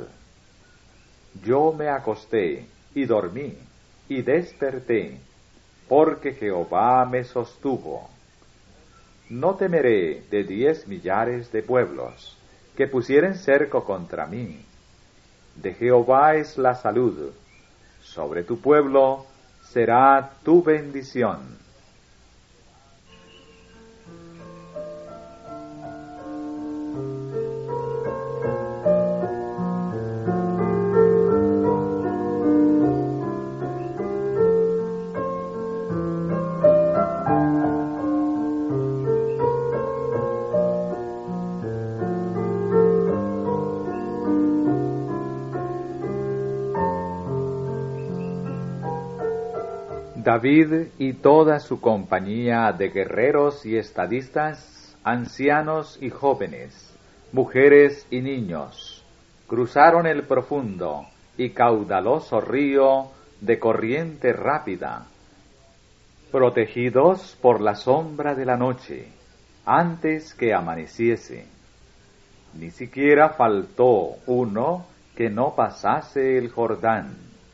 Yo me acosté y dormí y desperté, porque Jehová me sostuvo. No temeré de 10 millares de pueblos que pusieren cerco contra mí. De Jehová es la salud, sobre tu pueblo será tu bendición». David y toda su compañía de guerreros y estadistas, ancianos y jóvenes, mujeres y niños, cruzaron el profundo y caudaloso río de corriente rápida, protegidos por la sombra de la noche, antes que amaneciese. Ni siquiera faltó uno que no pasase el Jordán.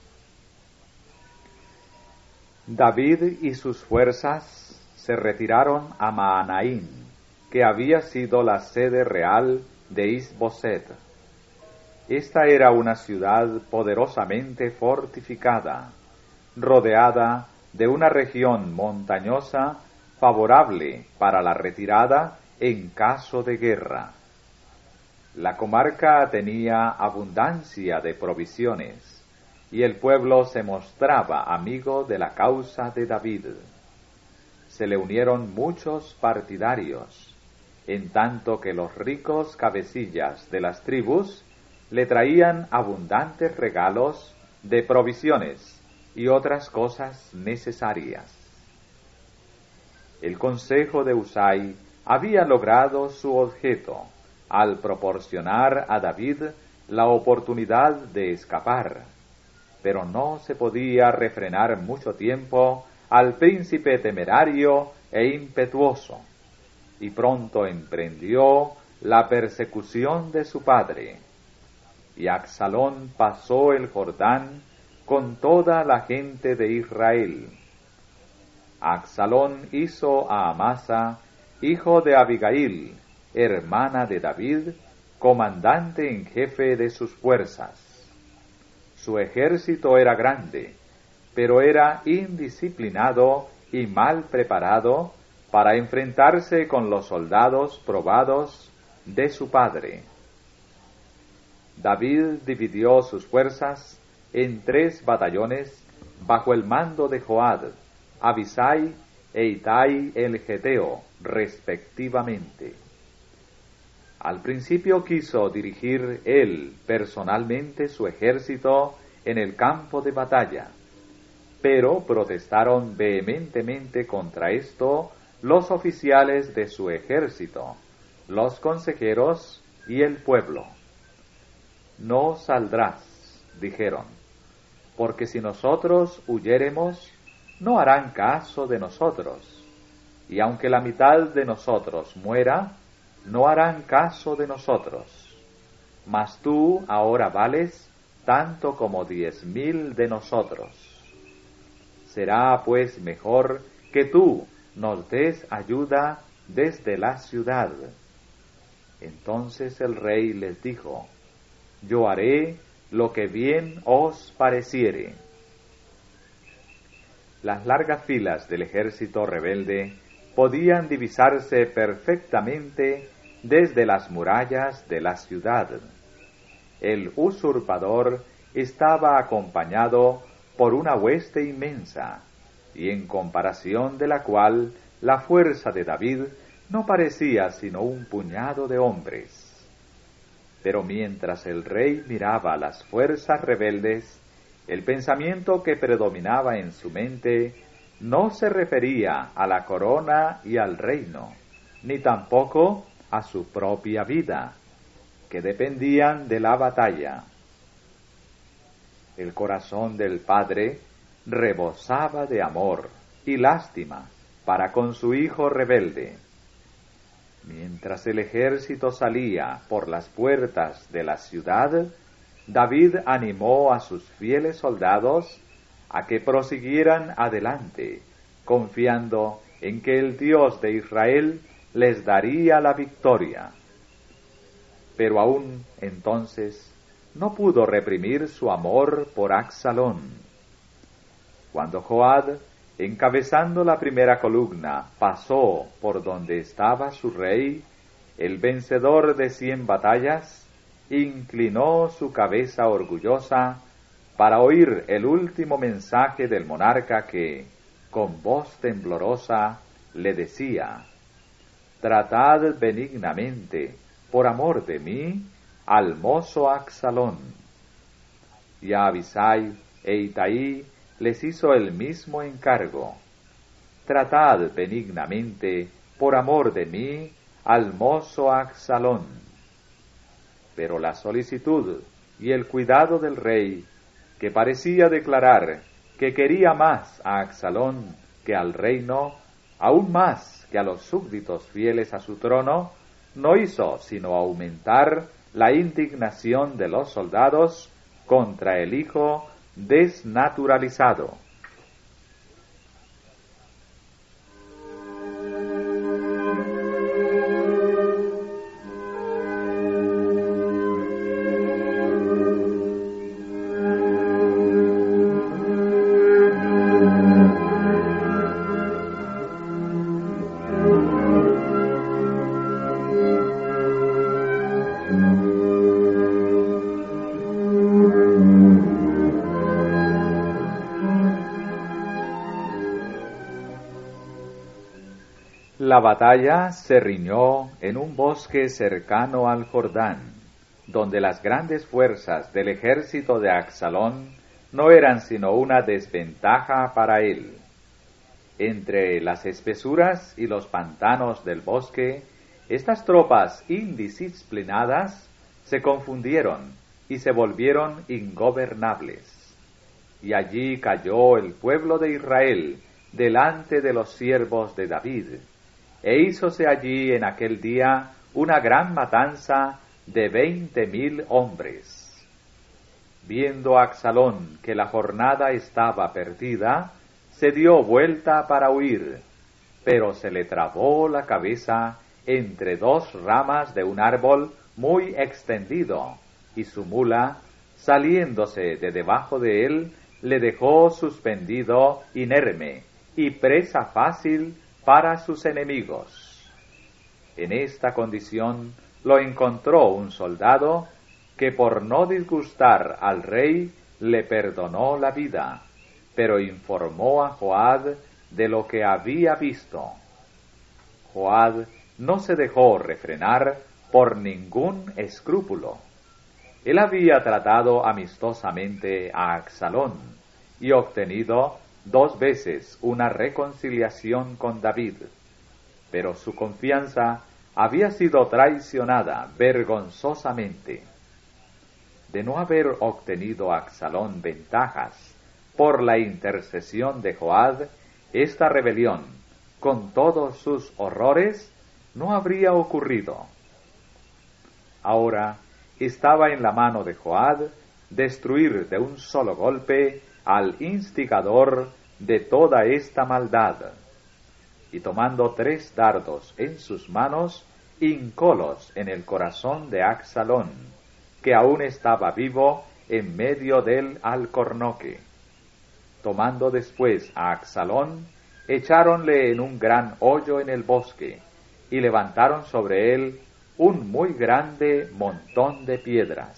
David y sus fuerzas se retiraron a Maanaim, que había sido la sede real de Is-Boset. Esta era una ciudad poderosamente fortificada, rodeada de una región montañosa favorable para la retirada en caso de guerra. La comarca tenía abundancia de provisiones, y el pueblo se mostraba amigo de la causa de David. Se le unieron muchos partidarios, en tanto que los ricos cabecillas de las tribus le traían abundantes regalos de provisiones y otras cosas necesarias. El consejo de Husai había logrado su objeto al proporcionar a David la oportunidad de escapar, pero no se podía refrenar mucho tiempo al príncipe temerario e impetuoso, y pronto emprendió la persecución de su padre. Y Absalón pasó el Jordán con toda la gente de Israel. Absalón hizo a Amasa, hijo de Abigail, hermana de David, comandante en jefe de sus fuerzas. Su ejército era grande, pero era indisciplinado y mal preparado para enfrentarse con los soldados probados de su padre. David dividió sus fuerzas en 3 batallones bajo el mando de Joab, Abisai e Itai el Geteo, respectivamente. Al principio quiso dirigir él personalmente su ejército en el campo de batalla, pero protestaron vehementemente contra esto los oficiales de su ejército, los consejeros y el pueblo. No saldrás, dijeron, porque si nosotros huyéremos, no harán caso de nosotros, y aunque la mitad de nosotros muera, no harán caso de nosotros. Mas tú ahora vales tanto como 10,000 de nosotros. Será pues mejor que tú nos des ayuda desde la ciudad. Entonces el rey les dijo: yo haré lo que bien os pareciere. Las largas filas del ejército rebelde podían divisarse perfectamente desde las murallas de la ciudad. El usurpador estaba acompañado por una hueste inmensa, y en comparación de la cual la fuerza de David no parecía sino un puñado de hombres. Pero mientras el rey miraba las fuerzas rebeldes, el pensamiento que predominaba en su mente no se refería a la corona y al reino, ni tampoco a su propia vida, que dependían de la batalla. El corazón del padre rebosaba de amor y lástima para con su hijo rebelde. Mientras el ejército salía por las puertas de la ciudad, David animó a sus fieles soldados a que prosiguieran adelante, confiando en que el Dios de Israel les daría la victoria. Pero aún entonces no pudo reprimir su amor por Absalón. Cuando Joab, encabezando la primera columna, pasó por donde estaba su rey, el vencedor de 100 batallas, inclinó su cabeza orgullosa para oír el último mensaje del monarca que, con voz temblorosa, le decía: tratad benignamente, por amor de mí, al mozo Absalón. Y Abisai e Itai les hizo el mismo encargo: tratad benignamente, por amor de mí, al mozo Absalón. Pero la solicitud y el cuidado del rey, que parecía declarar que quería más a Absalón que al reino, aún más que a los súbditos fieles a su trono, no hizo sino aumentar la indignación de los soldados contra el hijo desnaturalizado. La batalla se riñó en un bosque cercano al Jordán, donde las grandes fuerzas del ejército de Absalón no eran sino una desventaja para él. Entre las espesuras y los pantanos del bosque, estas tropas indisciplinadas se confundieron y se volvieron ingobernables. Y allí cayó el pueblo de Israel delante de los siervos de David, e hízose allí en aquel día una gran matanza de 20,000 hombres. Viendo Absalón que la jornada estaba perdida, se dio vuelta para huir, pero se le trabó la cabeza entre dos ramas de un árbol muy extendido, y su mula, saliéndose de debajo de él, le dejó suspendido inerme y presa fácil para sus enemigos. En esta condición lo encontró un soldado que, por no disgustar al rey, le perdonó la vida, pero informó a Joab de lo que había visto. Joab no se dejó refrenar por ningún escrúpulo. Él había tratado amistosamente a Absalón y obtenido 2 veces una reconciliación con David, pero su confianza había sido traicionada vergonzosamente. De no haber obtenido Absalón ventajas por la intercesión de Joab, esta rebelión, con todos sus horrores, no habría ocurrido. Ahora estaba en la mano de Joab destruir de un solo golpe al instigador de toda esta maldad. Y tomando 3 dardos en sus manos, hincólos en el corazón de Absalón, que aún estaba vivo en medio del alcornoque. Tomando después a Absalón, echáronle en un gran hoyo en el bosque, y levantaron sobre él un muy grande montón de piedras.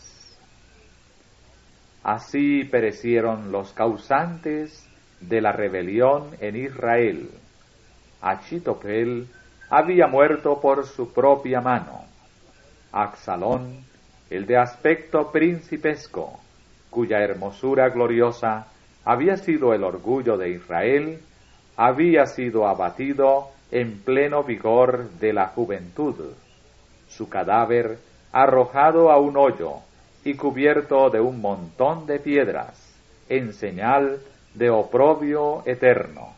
Así perecieron los causantes de la rebelión en Israel. Achitofel había muerto por su propia mano. Absalón, el de aspecto principesco, cuya hermosura gloriosa había sido el orgullo de Israel, había sido abatido en pleno vigor de la juventud, su cadáver arrojado a un hoyo y cubierto de un montón de piedras, en señal de oprobio eterno.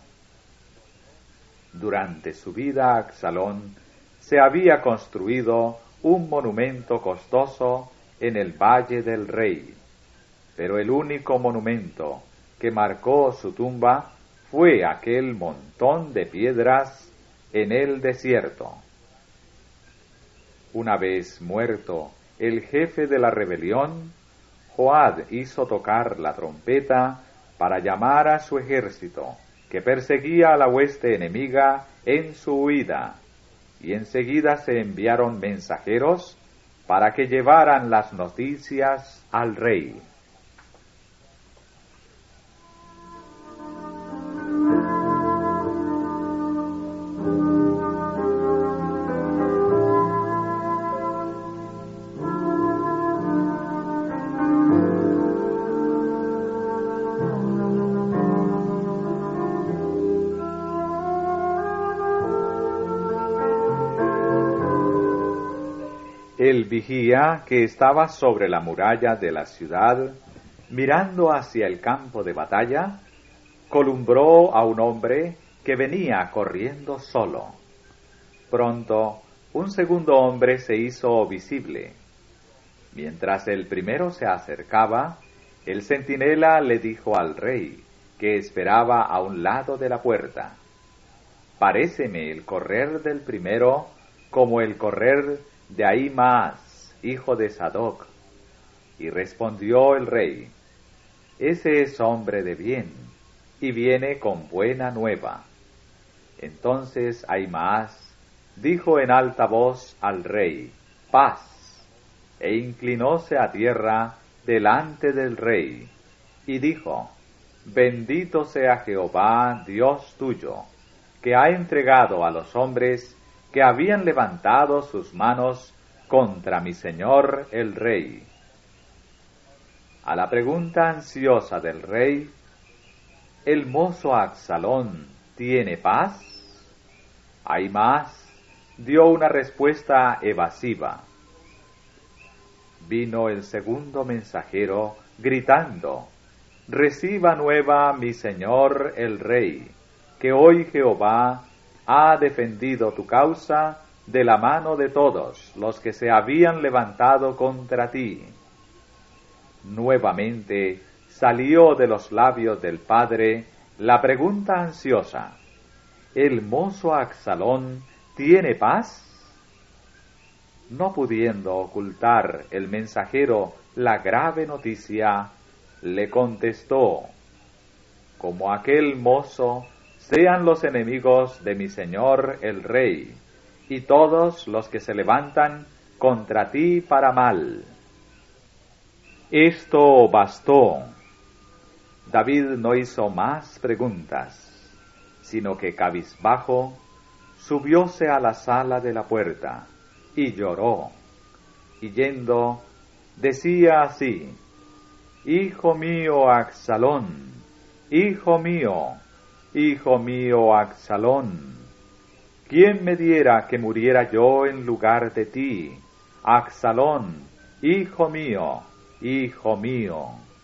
Durante su vida Absalón se había construido un monumento costoso en el Valle del Rey, pero el único monumento que marcó su tumba fue aquel montón de piedras en el desierto. Una vez muerto el jefe de la rebelión, Joab hizo tocar la trompeta para llamar a su ejército, que perseguía a la hueste enemiga en su huida, y enseguida se enviaron mensajeros para que llevaran las noticias al rey. El vigía, que estaba sobre la muralla de la ciudad, mirando hacia el campo de batalla, columbró a un hombre que venía corriendo solo. Pronto, un segundo hombre se hizo visible. Mientras el primero se acercaba, el centinela le dijo al rey, que esperaba a un lado de la puerta: «Paréceme el correr del primero como el correr de Ahimaas, hijo de Sadoc». Y respondió el rey: «Ese es hombre de bien, y viene con buena nueva». Entonces Ahimaas dijo en alta voz al rey: «Paz», e inclinóse a tierra delante del rey, y dijo: «Bendito sea Jehová, Dios tuyo, que ha entregado a los hombres que habían levantado sus manos contra mi señor el rey». A la pregunta ansiosa del rey: «¿El mozo Absalón tiene paz?», Ahimaas dio una respuesta evasiva. Vino el segundo mensajero gritando: «Reciba nueva mi señor el rey, que hoy Jehová ha defendido tu causa de la mano de todos los que se habían levantado contra ti». Nuevamente salió de los labios del padre la pregunta ansiosa: «¿El mozo Absalón tiene paz?». No pudiendo ocultar el mensajero la grave noticia, le contestó: «Como aquel mozo sean los enemigos de mi señor el rey, y todos los que se levantan contra ti para mal». Esto bastó. David no hizo más preguntas, sino que cabizbajo subióse a la sala de la puerta y lloró, y yendo decía así: «Hijo mío Absalón, hijo mío Absalón, ¿quién me diera que muriera yo en lugar de ti? Absalón, hijo mío, hijo mío».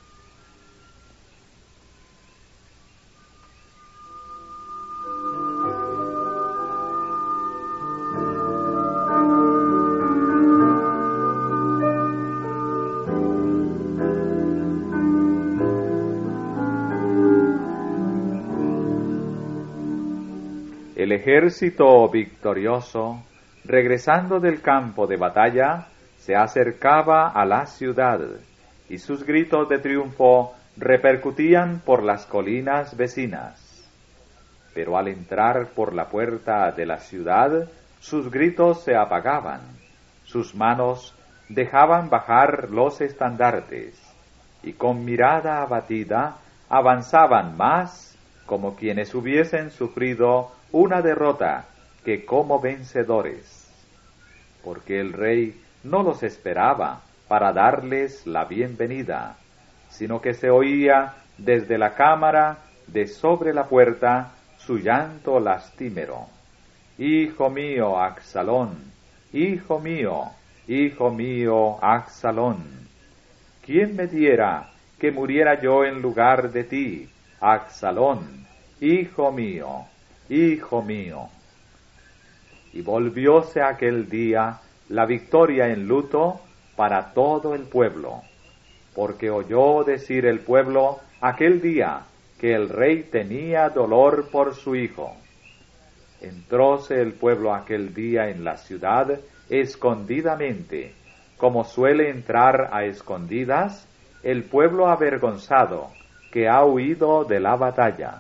El ejército victorioso, regresando del campo de batalla, se acercaba a la ciudad, y sus gritos de triunfo repercutían por las colinas vecinas. Pero al entrar por la puerta de la ciudad, sus gritos se apagaban, sus manos dejaban bajar los estandartes, y con mirada abatida avanzaban más como quienes hubiesen sufrido una derrota que como vencedores, porque el rey no los esperaba para darles la bienvenida, sino que se oía desde la cámara de sobre la puerta su llanto lastimero: «Hijo mío Absalón, hijo mío Absalón, ¿quién me diera que muriera yo en lugar de ti, Absalón, hijo mío, hijo mío». Y volvióse aquel día la victoria en luto para todo el pueblo, porque oyó decir el pueblo aquel día que el rey tenía dolor por su hijo. Entróse el pueblo aquel día en la ciudad escondidamente, como suele entrar a escondidas el pueblo avergonzado que ha huido de la batalla.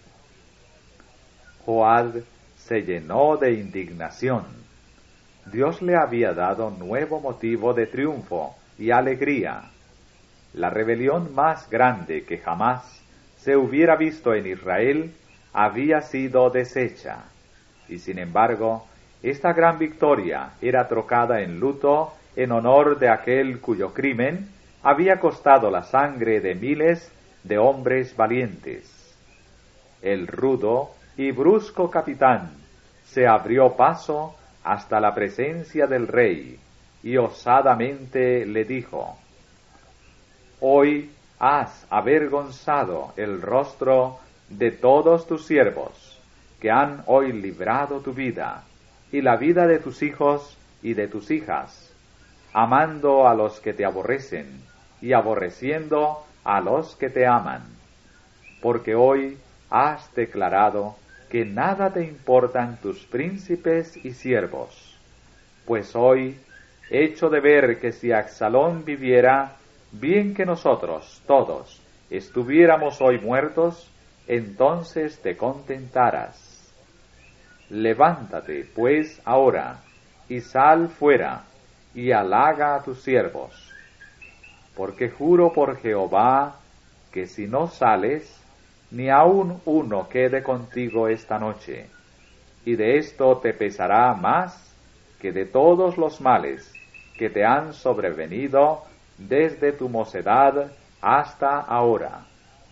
Joab se llenó de indignación. Dios le había dado nuevo motivo de triunfo y alegría. La rebelión más grande que jamás se hubiera visto en Israel había sido deshecha, y sin embargo, esta gran victoria era trocada en luto en honor de aquel cuyo crimen había costado la sangre de miles de hombres valientes. El rudo y brusco capitán se abrió paso hasta la presencia del rey, y osadamente le dijo: Hoy has avergonzado el rostro de todos tus siervos, que han hoy librado tu vida, y la vida de tus hijos y de tus hijas, amando a los que te aborrecen, y aborreciendo a los que te aman. Porque hoy has declarado que nada te importan tus príncipes y siervos. Pues hoy hecho de ver que si Absalón viviera, bien que nosotros todos estuviéramos hoy muertos, entonces te contentarás. Levántate, pues, ahora, y sal fuera, y halaga a tus siervos. Porque juro por Jehová, que si no sales, ni aun uno quede contigo esta noche, y de esto te pesará más que de todos los males que te han sobrevenido desde tu mocedad hasta ahora.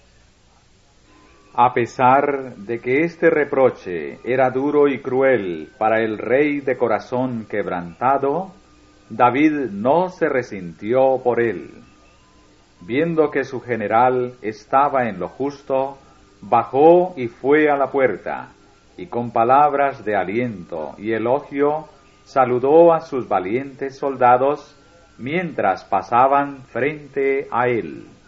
A pesar de que este reproche era duro y cruel para el rey de corazón quebrantado, David no se resintió por él. Viendo que su general estaba en lo justo, bajó y fue a la puerta, y con palabras de aliento y elogio saludó a sus valientes soldados mientras pasaban frente a él.